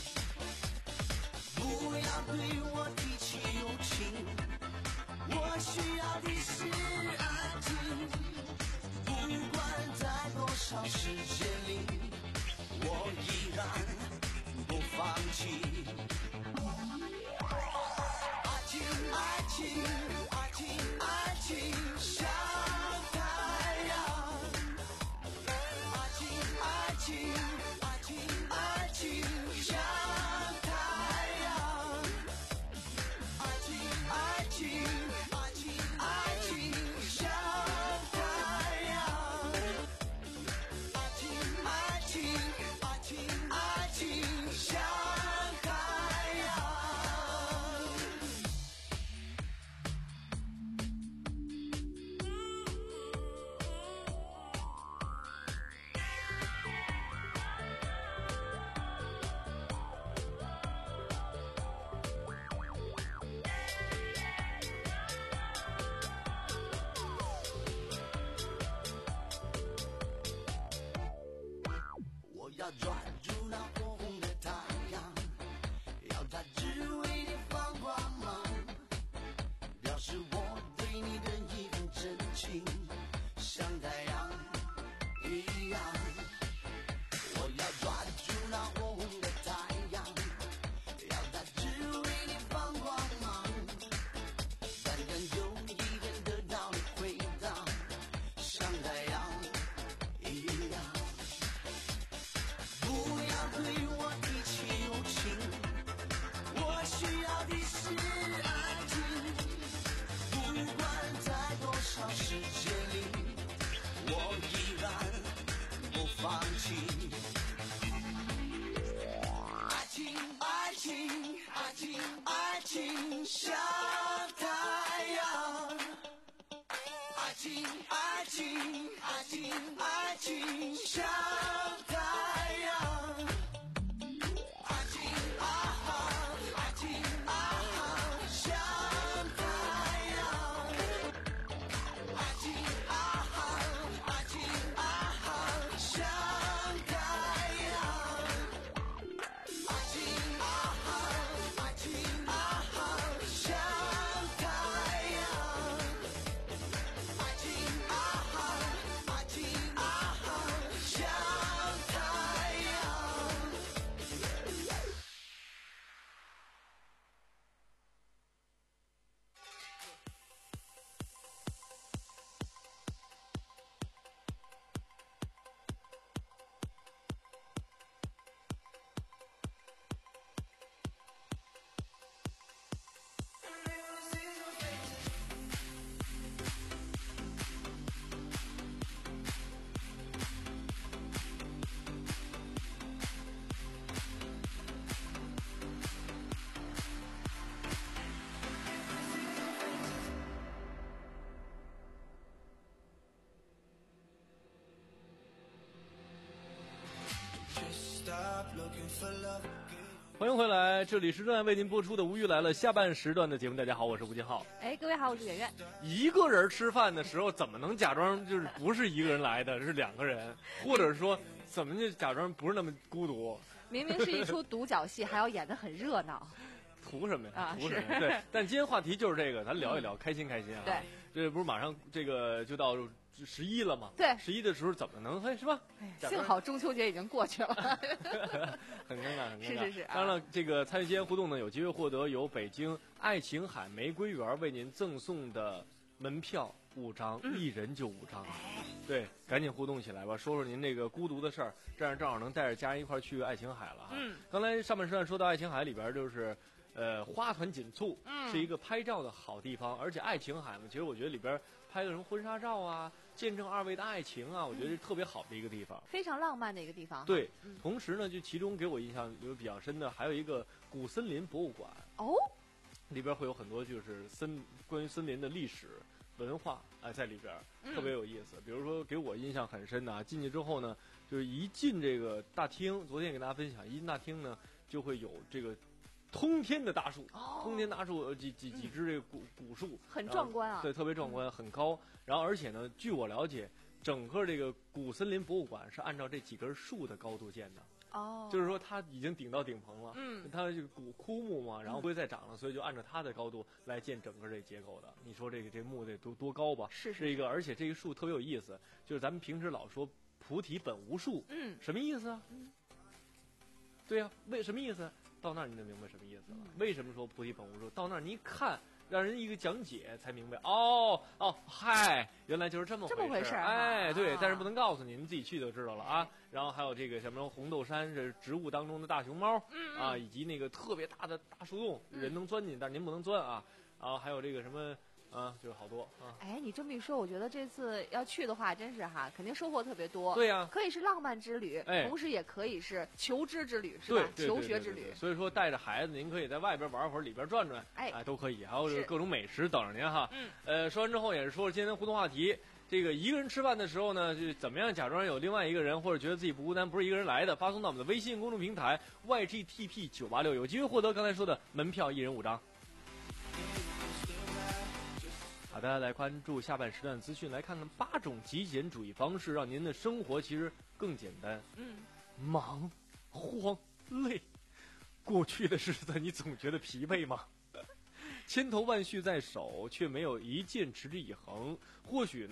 不要对我提起友情，我需要的是爱情。不管在多少时间里，我依然不放弃。爱情，爱情，爱情，爱情像太阳。爱情，爱情，爱情，爱情像。爱情，爱情像太阳。 阳，我要抓住那火红的太阳，要它只为你放光芒。但愿有一天得到你回答，像太阳一样。不要对我提起友情，我需要的是爱情。不管在多少世界里，我依然不放弃。爱情，爱情，爱情，爱情像太阳。爱情，爱情，爱情，爱情像太阳。爱情啊哈，爱情啊哈，像太阳。爱情啊哈，爱情啊哈，像太阳。爱情啊哈，爱情啊哈，像太阳。爱情啊哈，爱情啊哈，像太阳。 欢迎回来，这里是正在为您播出的《无语来了》下半时段的节目。大家好，我是吴金浩。 哎，各位好，我是圆圆。 一个人吃饭的时候，怎么能假装就是不是一个人来的，是两个人，或者说怎么就假装不是那么孤独？ 明明是一出独角戏，还要演得很热闹。 图什么呀？ 啊， 图什么？对，但今天话题就是这个，咱聊一聊，嗯、开心开心啊！ 对， 这不是马上这个就到十一了吗？ 对， 十一的时候怎么能嘿是吧？ 哎，幸好中秋节已经过去了， 很尴尬，很尴尬。 是是是。啊、 当然了，这个参与今天互动呢，有机会获得由北京爱琴海玫瑰园为您赠送的门票五张，嗯、一人就五张。对，赶紧互动起来吧，说说您这个孤独的事儿，这样正好能带着家人一块儿去爱琴海了哈。 嗯， 刚才上半时段说到爱琴海里边就是。呃，花团锦簇， 嗯， 是一个拍照的好地方，而且爱琴海嘛，其实我觉得里边拍个什么婚纱照啊，见证二位的爱情啊，我觉得是特别好的一个地方， 非常浪漫的一个地方。 对，嗯、同时呢，就其中给我印象有比较深的，还有一个古森林博物馆哦， 里边会有很多就是森关于森林的历史文化啊、呃、在里边，特别有意思。嗯、比如说给我印象很深的啊，进去之后呢，就是一进这个大厅，昨天给大家分享，一进大厅呢就会有这个。通天的大树， 哦、 通天大树几几几只这个古古树， 很壮观啊！ 对，特别壮观，很高。然后而且呢，据我了解，整个这个古森林博物馆是按照这几根树的高度建的。 哦， 就是说它已经顶到顶棚了， 嗯， 它这个古枯木嘛，然后不会再长了，所以就按照它的高度来建整个这结构的。你说这个这木得多多高吧？ 是是一个，而且这个树特别有意思，就是咱们平时老说菩提本无树， 嗯， 什么意思啊？ 嗯， 对呀、啊，为什么意思？到那儿你就明白什么意思了。 嗯、 为什么说菩提本无树？到那儿你一看，让人一个讲解才明白。哦哦，嗨，原来就是这么这么回事。 哎，对， 啊、 但是不能告诉你，您自己去就知道了啊。然后还有这个什么红豆杉是植物当中的大熊猫， 嗯、 啊，以及那个特别大的大树洞， 嗯、 人能钻进，但是您不能钻啊。然后还有这个什么。啊，就是好多啊！ 哎，你这么一说，我觉得这次要去的话，真是哈，肯定收获特别多。 对呀、啊， 可以是浪漫之旅， 哎， 同时也可以是求知之旅，是吧？ 对， 求学之旅。 所以说，带着孩子，您可以在外边玩会儿，里边转转， 哎， 哎，都可以。还有各种美食等着您哈。 嗯。 呃，说完之后也是说说今天的互动话题。这个一个人吃饭的时候呢，就怎么样假装有另外一个人，或者觉得自己不孤单，不是一个人来的，发送到我们的微信公众平台 Y G T P 九八六，有机会获得刚才说的门票，一人五张。好的，来关注下半时段资讯，来看看八种极简主义方式，让您的生活其实更简单。 嗯， 忙、慌、累，过去的日子你总觉得疲惫吗？千头万绪在手，却没有一件持之以恒。或许呢，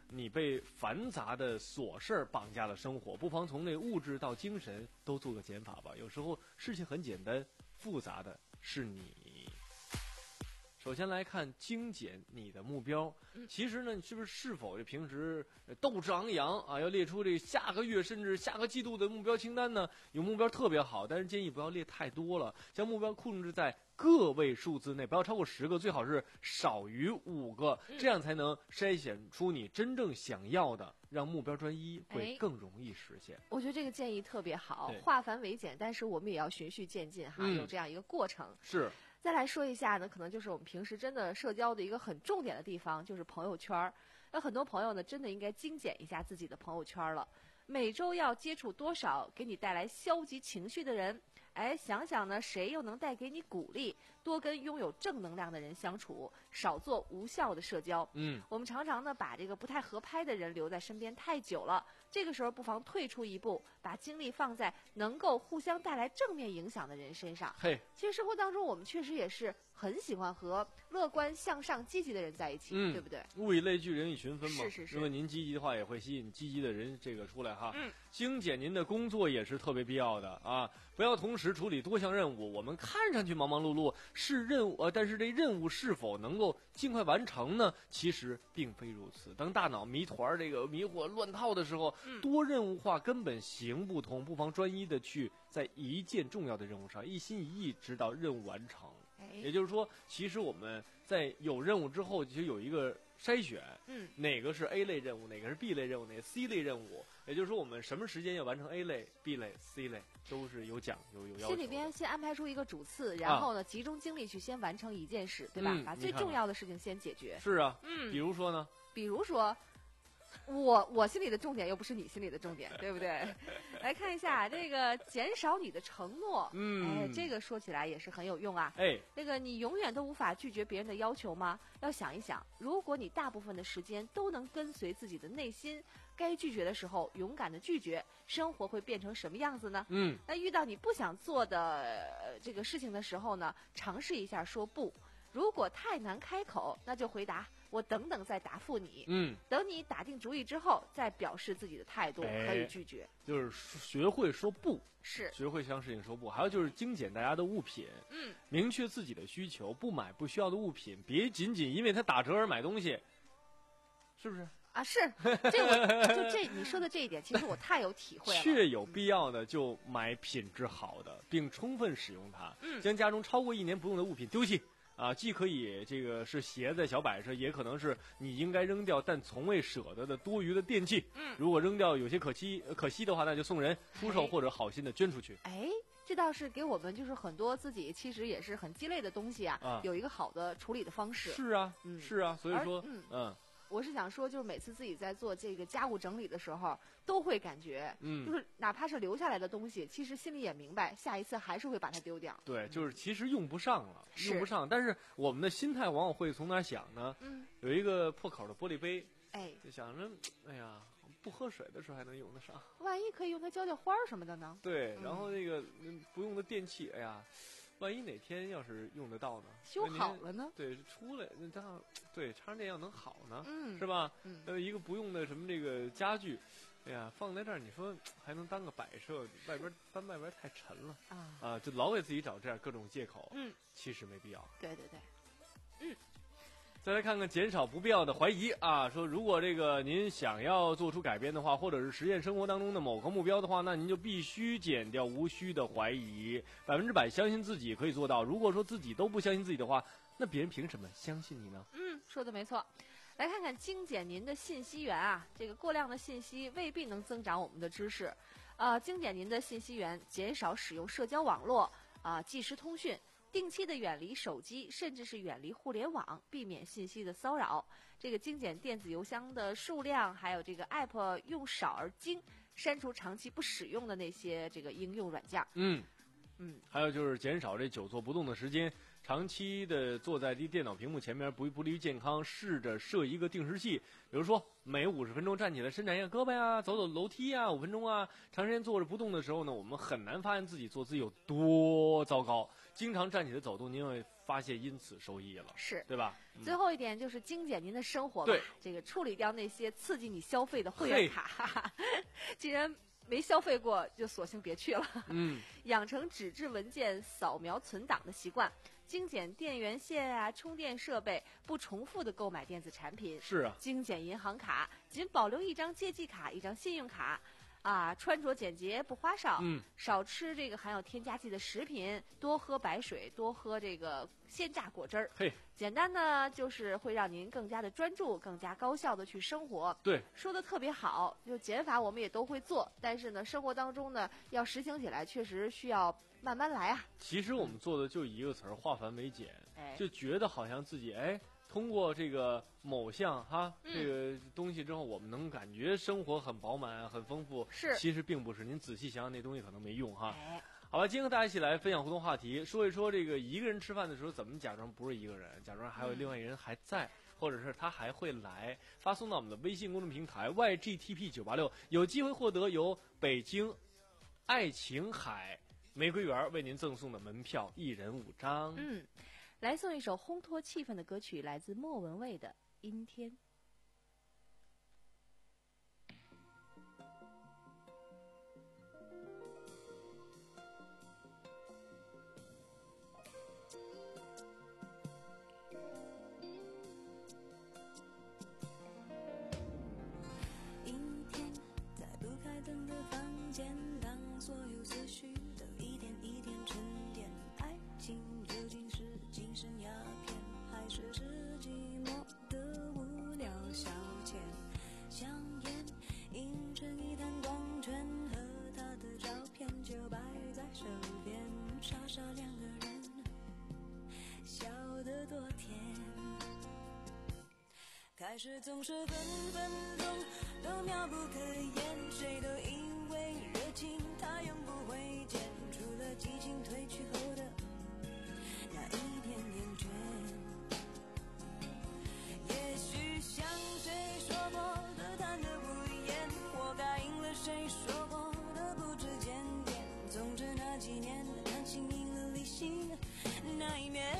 你被繁杂的琐事绑架了生活，不妨从那物质到精神都做个减法吧。有时候事情很简单，复杂的是你。首先来看精简你的目标，其实呢，你是不是是否平时斗志昂扬啊？要列出这下个月甚至下个季度的目标清单呢？有目标特别好，但是建议不要列太多了，将目标控制在个位数字内，不要超过十个，最好是少于五个，这样才能筛选出你真正想要的，让目标专一，会更容易实现。 我觉得这个建议特别好，化繁为简，但是我们也要循序渐进哈，嗯、有这样一个过程。 是。 再来说一下呢，可能就是我们平时真的社交的一个很重点的地方，就是朋友圈。那很多朋友呢，真的应该精简一下自己的朋友圈了。每周要接触多少给你带来消极情绪的人？哎，想想呢，谁又能带给你鼓励？多跟拥有正能量的人相处，少做无效的社交。 嗯， 我们常常呢把这个不太合拍的人留在身边太久了，这个时候不妨退出一步，把精力放在能够互相带来正面影响的人身上。 嘿， 其实生活当中我们确实也是很喜欢和乐观向上积极的人在一起， 嗯、 对不对？ 物以类聚，人以群分嘛。 是是是。 如果您积极的话，也会吸引积极的人这个出来哈。 嗯， 精简您的工作也是特别必要的啊，不要同时处理多项任务。我们看上去忙忙碌碌是任务，呃，但是这任务是否能够尽快完成呢？其实并非如此。当大脑迷团这个迷惑乱套的时候， 嗯、 多任务化根本行不通，不妨专一的去在一件重要的任务上一心一意，直到任务完成。也就是说，其实我们在有任务之后，其实有一个筛选， 嗯， 哪个是 A 类任务，哪个是 B 类任务，哪个 C 类任务。也就是说，我们什么时间要完成 A 类、B 类、C 类，都是有讲究、有要求的。 心里边先安排出一个主次，然后呢，啊、集中精力去先完成一件事，对吧？ 嗯、 把最重要的事情先解决。 是啊， 嗯， 比如说呢？ 比如说。我我心里的重点又不是你心里的重点，对不对？来看一下这个减少你的承诺， 嗯， 哎，这个说起来也是很有用啊。 哎， 这个你永远都无法拒绝别人的要求吗？要想一想，如果你大部分的时间都能跟随自己的内心，该拒绝的时候勇敢的拒绝，生活会变成什么样子呢？ 嗯， 那遇到你不想做的、呃、这个事情的时候呢，尝试一下说不。如果太难开口，那就回答。我等等再答复你， 嗯， 等你打定主意之后，再表示自己的态度， 哎、 可以拒绝。 就是学会说不， 是学会向事情说不。还有就是精简大家的物品， 嗯， 明确自己的需求，不买不需要的物品，别仅仅因为它打折而买东西，是不是？ 啊，是，这我就这你说的这一点，其实我太有体会了。 确有必要的就买品质好的，并充分使用它， 嗯， 将家中超过一年不用的物品丢弃。啊，既可以这个是鞋子小摆设，也可能是你应该扔掉但从未舍得的多余的电器。 嗯， 如果扔掉有些可惜可惜的话，那就送人、出售或者好心的捐出去。 哎，这倒是给我们就是很多自己其实也是很鸡肋的东西啊， 啊有一个好的处理的方式。 是啊， 嗯， 是啊，所以说， 嗯嗯。 我是想说，就是每次自己在做这个家务整理的时候，都会感觉， 嗯， 就是哪怕是留下来的东西，其实心里也明白，下一次还是会把它丢掉。 对，就是其实用不上了，用不上。但是我们的心态往往会从哪儿想呢？ 嗯， 有一个破口的玻璃杯， 哎， 就想着，哎呀，不喝水的时候还能用得上， 万一可以用它浇浇花什么的呢？ 对，然后那个不用的电器，哎呀。万一哪天要是用得到呢？ 修好了呢？ 对，出来那这样，对，插上电要能好呢， 嗯， 是吧？ 嗯， 呃，一个不用的什么这个家具，哎呀，放在这儿，你说还能当个摆设，外边搬外边太沉了啊啊，就老给自己找这样各种借口， 嗯， 其实没必要。 对对对，嗯。 再来看看减少不必要的怀疑啊，说如果这个您想要做出改变的话，或者是实现生活当中的某个目标的话，那您就必须减掉无需的怀疑，百分之百相信自己可以做到。如果说自己都不相信自己的话，那别人凭什么相信你呢？ 嗯，说的没错。来看看精简您的信息源啊，这个过量的信息未必能增长我们的知识，呃，精简您的信息源，减少使用社交网络啊、呃，即时通讯。定期的远离手机，甚至是远离互联网，避免信息的骚扰。这个精简电子邮箱的数量，还有这个 app 用少而精，删除长期不使用的那些这个应用软件。 嗯嗯， 还有就是减少这久坐不动的时间，长期的坐在电脑屏幕前面不不利于健康，试着设一个定时器，比如说每五十分钟站起来伸展一下胳膊呀，走走楼梯呀，五分钟啊。长时间坐着不动的时候呢，我们很难发现自己坐姿有多糟糕。经常站起来走动，您会发现因此受益了， 是对吧？ 嗯、最后一点就是精简您的生活吧， 对， 这个处理掉那些刺激你消费的会员卡，既然没消费过，就索性别去了。 嗯， 养成纸质文件扫描存档的习惯，精简电源线啊、充电设备，不重复的购买电子产品。 是啊， 精简银行卡，仅保留一张借记卡、一张信用卡。啊，穿着简洁不花哨， 嗯， 少吃这个含有添加剂的食品，多喝白水，多喝这个鲜榨果汁儿。 嘿， 简单呢，就是会让您更加的专注，更加高效的去生活。 对， 说的特别好，就减法我们也都会做，但是呢，生活当中呢，要实行起来确实需要慢慢来啊。 其实我们做的就一个词儿，化繁为简， 哎， 就觉得好像自己哎。通过这个某项哈、嗯、这个东西之后，我们能感觉生活很饱满、很丰富。 是， 其实并不是。您仔细想想，那东西可能没用哈。 哎， 好吧，今天和大家一起来分享互动话题，说一说这个一个人吃饭的时候怎么假装不是一个人，假装还有另外一人还在，嗯、或者是他还会来。发送到我们的微信公众平台 Y G T P 九八六，有机会获得由北京爱琴海玫瑰园为您赠送的门票，一人五张。 嗯。来送一首烘托气氛的歌曲，来自莫文蔚的《阴天》。 阴天，在不开灯的房间，当所有思绪都一点一点沉淀，爱情究竟是精神鸦片，还是是寂寞的无聊消遣？香烟映成一滩光圈，和他的照片就摆在手边，傻傻两个人，笑得多甜。开始总是分分钟都妙不可言，谁都以为热情它永不会减，除了激情褪去后的那一点点倦。也许像谁说过的谈得不厌，活该应了谁说过的不知检点。总之那几年感情赢了理性那一面。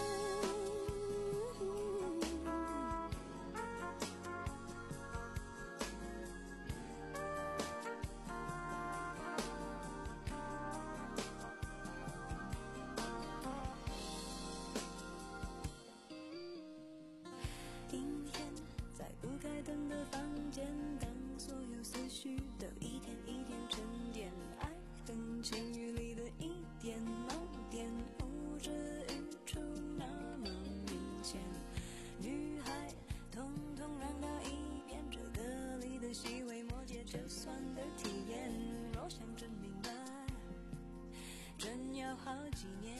灯的房间，当所有思绪都一点一点沉淀，爱恨情欲里的一点盲点，呼之欲出那么明显。女孩统统让到一边，这歌里的细微末节就算的体验，若想真明白，真要好几年。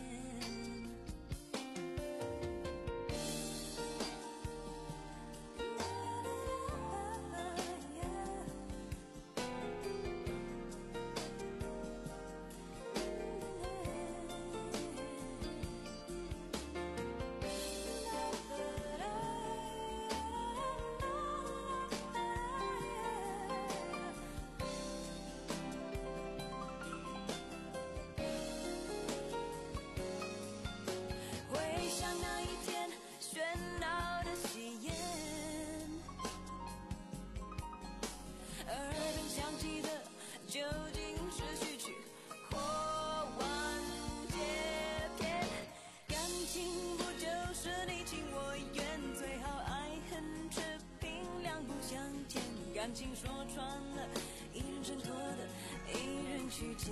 究竟是序曲或完结篇？感情不就是你情我愿，最好爱恨持平，两不相欠。感情说穿了，一人挣脱的，一人去捡。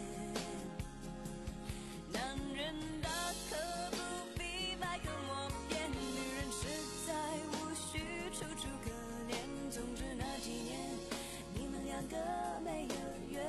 男人大可不必百口莫辩，女人实在无需楚楚可怜。总之那几年，你们两个没有缘。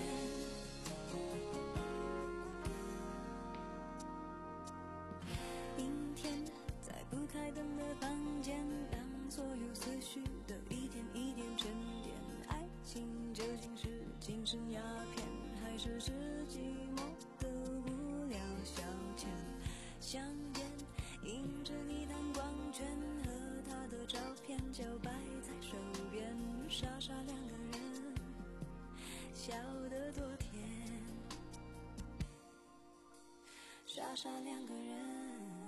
阴天，在不开灯的房间，当所有思绪都一点一点沉淀，爱情究竟是精神鸦片，还是是寂寞的无聊消遣？香烟映着一滩光圈，和他的照片就摆在手边，傻傻两个人，笑得多甜，傻傻两个人。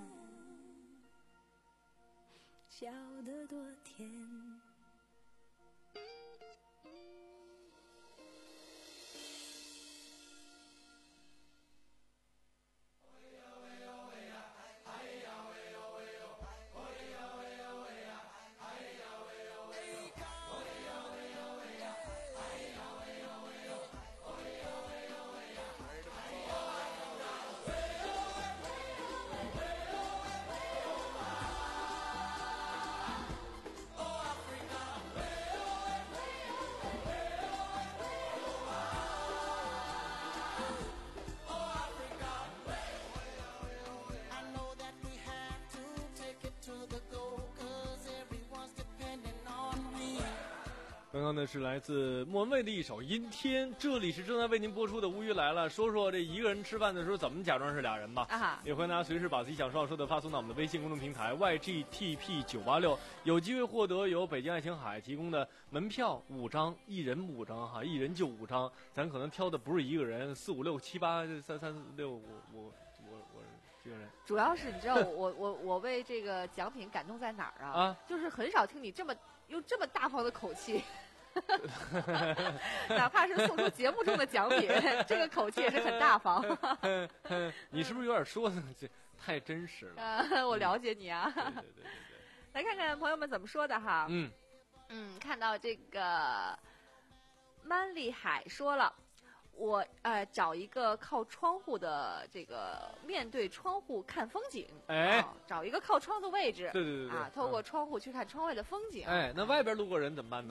笑得多甜。 刚刚呢是来自莫文蔚的一首《阴天》，这里是正在为您播出的《乌鱼来了》。说说这一个人吃饭的时候怎么假装是俩人吧。啊，也欢迎大家随时把自己想说说的发送到我们的微信公众平台 Y G T P 九八六，有机会获得由北京爱琴海提供的门票五张，一人五张哈，一人就五张。咱可能挑的不是一个人，四五六七八三三六五我我我这个人。 主要是你知道我我我为这个奖品感动在哪儿啊？啊，就是很少听你这么用这么大方的口气。哪怕是送出节目中的奖品，这个口气也是很大方。 你是不是有点说的这太真实了？ 啊，我了解你啊。 对对对对对。 来看看朋友们怎么说的哈。嗯嗯，看到这个曼丽海说了，我呃找一个靠窗户的这个面对窗户看风景，哎、啊，找一个靠窗的位置， 对对对对， 啊，透过窗户去看窗外的风景。 哎，那外边路过人怎么办呢？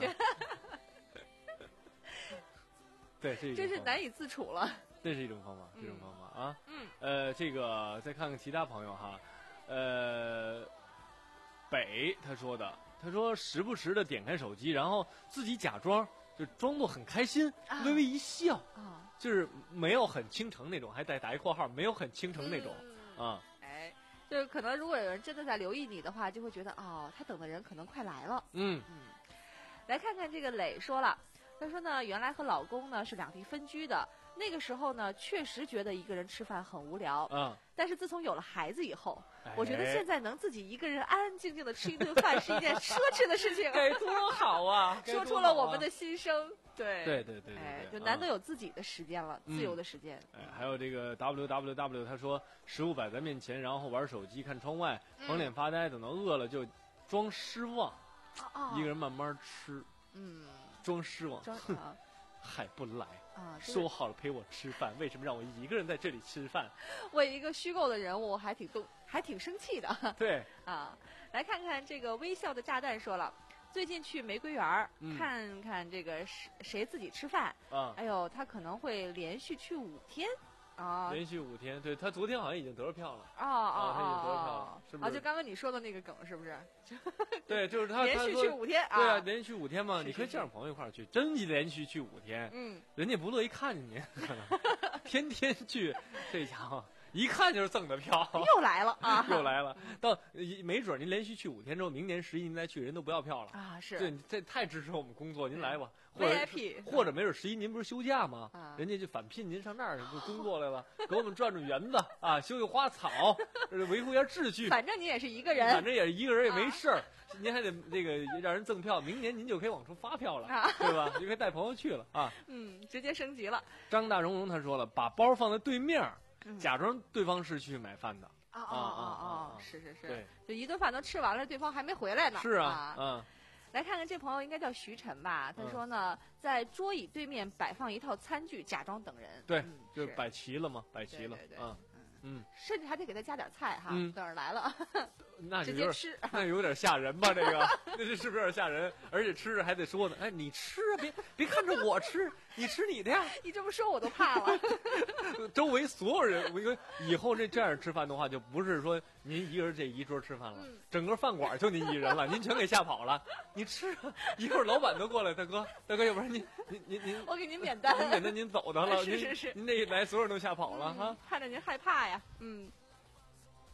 对，这真是难以自处了。 这是一种方法，这种方法啊。嗯。呃，这个再看看其他朋友哈，呃，北他说的，他说时不时的点开手机，然后自己假装就装作很开心，啊、微微一笑，啊，就是没有很倾城那种，还带打一括号，没有很倾城那种，嗯、啊。 哎，就是可能如果有人真的在留意你的话，就会觉得哦，他等的人可能快来了。嗯嗯。来看看这个磊说了。他说呢，原来和老公呢是两地分居的，那个时候呢确实觉得一个人吃饭很无聊。嗯。但是自从有了孩子以后，哎、我觉得现在能自己一个人安安静静的吃一顿饭是一件奢侈的事情。 该多好啊！ 说出了我们的心声。对对对对对， 哎，就难得有自己的时间了，嗯、自由的时间。 哎，还有这个 W W W， 他说食物摆在面前，然后玩手机看窗外，捧脸发呆，等到饿了就装失望，哦、一个人慢慢吃。嗯。装失望，哼，还不来啊！说好了陪我吃饭，为什么让我一个人在这里吃饭？ 为一个虚构的人物，还挺动，还挺生气的。 对啊，来看看这个微笑的炸弹说了，最近去玫瑰园、嗯、看看这个谁谁自己吃饭啊！哎呦，他可能会连续去五天。啊， 连续五天，对他昨天好像已经得了票了。 哦哦， 他已经得了票了，是不是？ 啊，就刚刚你说的那个梗，是不是？ 对，就是他连续去五天啊。 对啊，连续五天嘛，你可以叫上朋友一块儿去，真连续去五天，嗯，人家不乐意看见你，天天去，这家伙一看就是赠的票， 又来了啊， 又来了。到没准您连续去五天之后，明年十一您再去，人都不要票了啊！是， 对，这太支持我们工作，您来吧。 V I P， 或者没准十一您不是休假吗？啊、人家就返聘您上那儿就工作来了，给我们转转园子啊，修修花草，维护一下秩序。 反正你也是一个人， 反正也是一个人也没事儿，啊、您还得这个让人赠票，明年您就可以往出发票了，啊、对吧？就可以带朋友去了啊。 嗯，直接升级了。 张大荣荣他说了，把包放在对面。嗯、假装对方是去买饭的啊啊啊啊！是是是，对，就一顿饭都吃完了，对方还没回来呢。 是啊，嗯、啊。 来看看这朋友应该叫徐晨吧？他说呢，嗯、在桌椅对面摆放一套餐具，假装等人。 对，嗯、就是摆齐了嘛，摆齐了。 对对对， 嗯嗯，甚至还得给他加点菜哈， 嗯、 等着来了。 那直接吃， 那有点吓人吧？这个，那这是不是有点吓人？而且吃着还得说呢，哎，你吃啊，别别看着我吃，你吃你的呀。 你这么说我都怕了。 周围所有人，我因为以后这这样吃饭的话，就不是说您一个人这一桌吃饭了，嗯、整个饭馆就您一人了，您全给吓跑了。你吃啊，一会儿老板都过来，大哥，大哥，要不然您您您您， 我给您免单， 您免单您走的了， 是是是， 您这一来所有人都吓跑了哈、 嗯，看着您害怕呀，嗯。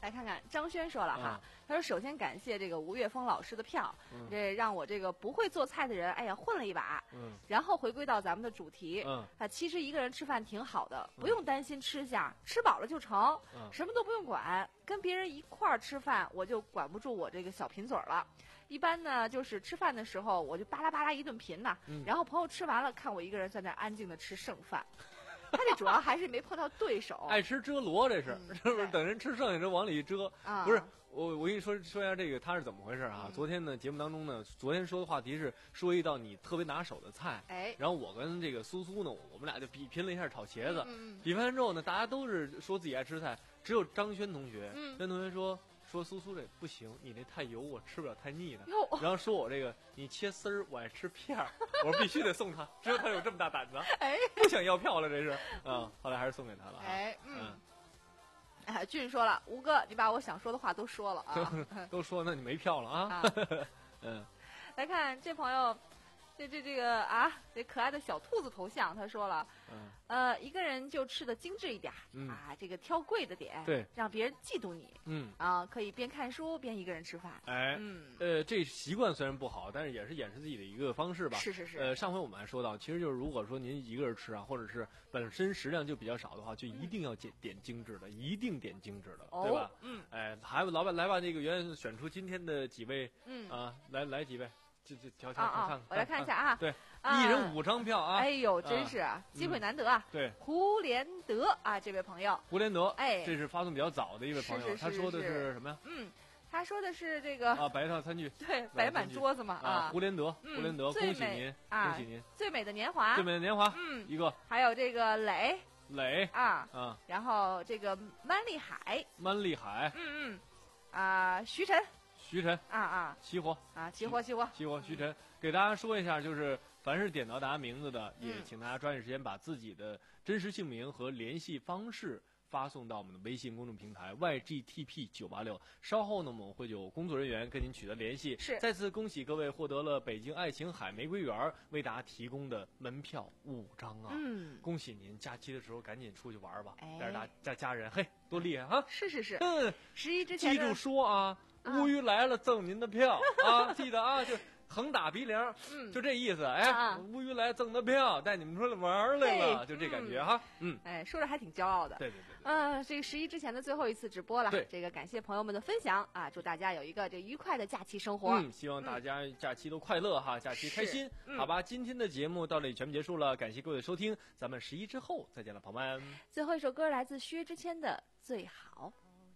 来看看张轩说了哈，啊、他说首先感谢这个吴岳峰老师的票， 嗯、 这让我这个不会做菜的人，哎呀混了一把。 嗯， 然后回归到咱们的主题， 嗯， 啊，其实一个人吃饭挺好的，不用担心吃下，吃饱了就成， 嗯， 什么都不用管。跟别人一块儿吃饭，我就管不住我这个小贫嘴了。一般呢，就是吃饭的时候，我就巴拉巴拉一顿贫呐， 嗯、 然后朋友吃完了，看我一个人在那安静的吃剩饭。他这主要还是没碰到对手， 爱吃遮罗，这是、嗯、是不是？等人吃剩下之后往里一遮， 啊、 不是我我跟你说说一下这个他是怎么回事啊？嗯、昨天呢节目当中呢，昨天说的话题是说一道你特别拿手的菜， 哎， 然后我跟这个苏苏呢，我们俩就比拼了一下炒茄子， 嗯、 比拼完之后呢，大家都是说自己爱吃菜，只有张轩同学， 嗯， 张同学说。说苏苏这不行，你那太油，我吃不了太腻的。 然后说我这个你切丝儿，我爱吃片儿，我说必须得送他，只有他有这么大胆子， 哎， 不想要票了这是，啊、嗯，后来还是送给他了。 哎，嗯， 嗯哎，俊说了，吴哥，你把我想说的话都说了啊， 都说那你没票了啊。 啊嗯， 来看这朋友。这这这个啊，这可爱的小兔子头像，他说了， 嗯， 呃，一个人就吃的精致一点， 嗯啊，这个挑贵的点， 对， 让别人嫉妒你， 嗯， 啊，可以边看书边一个人吃饭， 哎， 嗯， 呃，这习惯虽然不好，但是也是掩饰自己的一个方式吧， 是是是， 呃，上回我们还说到，其实就是如果说您一个人吃啊，或者是本身食量就比较少的话，就一定要点点精致的，一定点精致的， 哦、 对吧？ 嗯， 哎，还有老板来吧，这个圆选出今天的几位， 嗯啊，来来几位。这这调调啊看， 我来看一下啊。 对， 啊一人五张票啊！ 哎呦，真是啊，机会难得啊！ 对， 胡连德啊，这位朋友， 胡连德， 哎， 这是发送比较早的一位朋友，他说的是什么呀？ 嗯，他说的是这个啊，摆一套餐具， 对，摆满桌子嘛啊。胡连德，胡连德，恭喜您，恭喜您！ 最美的年华， 最美的年华， 嗯， 一个， 还有这个磊， 磊啊啊， 然后这个曼丽海， 曼丽海， 嗯嗯，啊，徐晨。 徐晨啊啊， 齐活啊，齐活齐活齐活，徐晨给大家说一下，就是凡是点到大家名字的，也请大家抓紧时间把自己的真实姓名和联系方式发送到我们的微信公众平台 Y G T P 九八六。稍后呢，我们会有工作人员跟您取得联系。 是， 再次恭喜各位获得了北京爱琴海玫瑰园为大家提供的门票五张啊！ 嗯， 恭喜您，假期的时候赶紧出去玩吧， 哎、 带着大家家人，嘿，多厉害哈！ 是是是， 嗯， 十一之前记住说啊。乌鱼来了赠您的票啊！记得啊，就横打鼻梁， 嗯， 就这意思。哎，乌鱼来赠的票，带你们出来玩来了，就这感觉哈。嗯， 哎，说着还挺骄傲的。 对对对。 嗯，这个十一之前的最后一次直播了， 对， 这个感谢朋友们的分享啊！祝大家有一个这愉快的假期生活。 嗯，希望大家假期都快乐哈，假期开心。好吧，今天的节目到这里全部结束了，感谢各位的收听，咱们十一之后再见了，朋友们。 最后一首歌来自薛之谦的《最好》。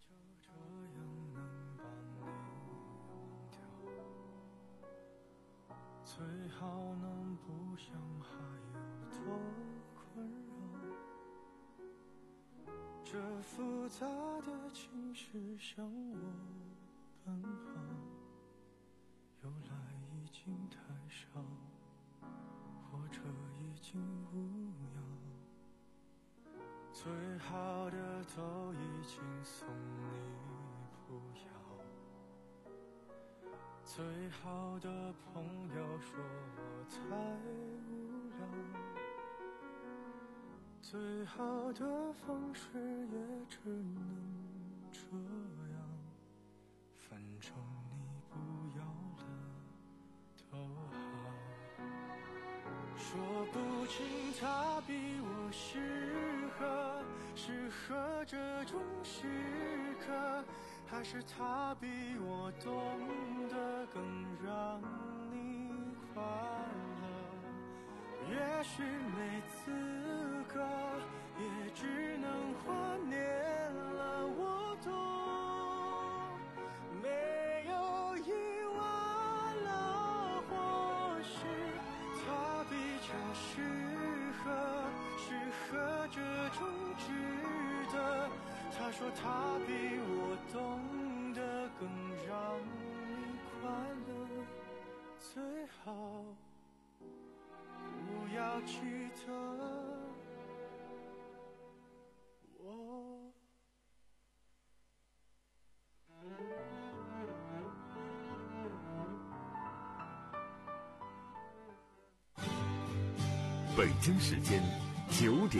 最好能不想还有多困扰，这复杂的情绪向我奔跑，由来已经太少，或者已经无恙，最好的都已经送你不要，最好的朋友说我太无聊，最好的方式也只能这样，反正你不要了都好。说不清他比我适合，适合这种时刻，还是他比我懂得更让你快乐。也许没资格，也只能怀念了。我懂，没有意外了，或许他比较适合，适合这种值得。他说他比我懂得更让你快乐，最好不要记得我。 北京时间九点。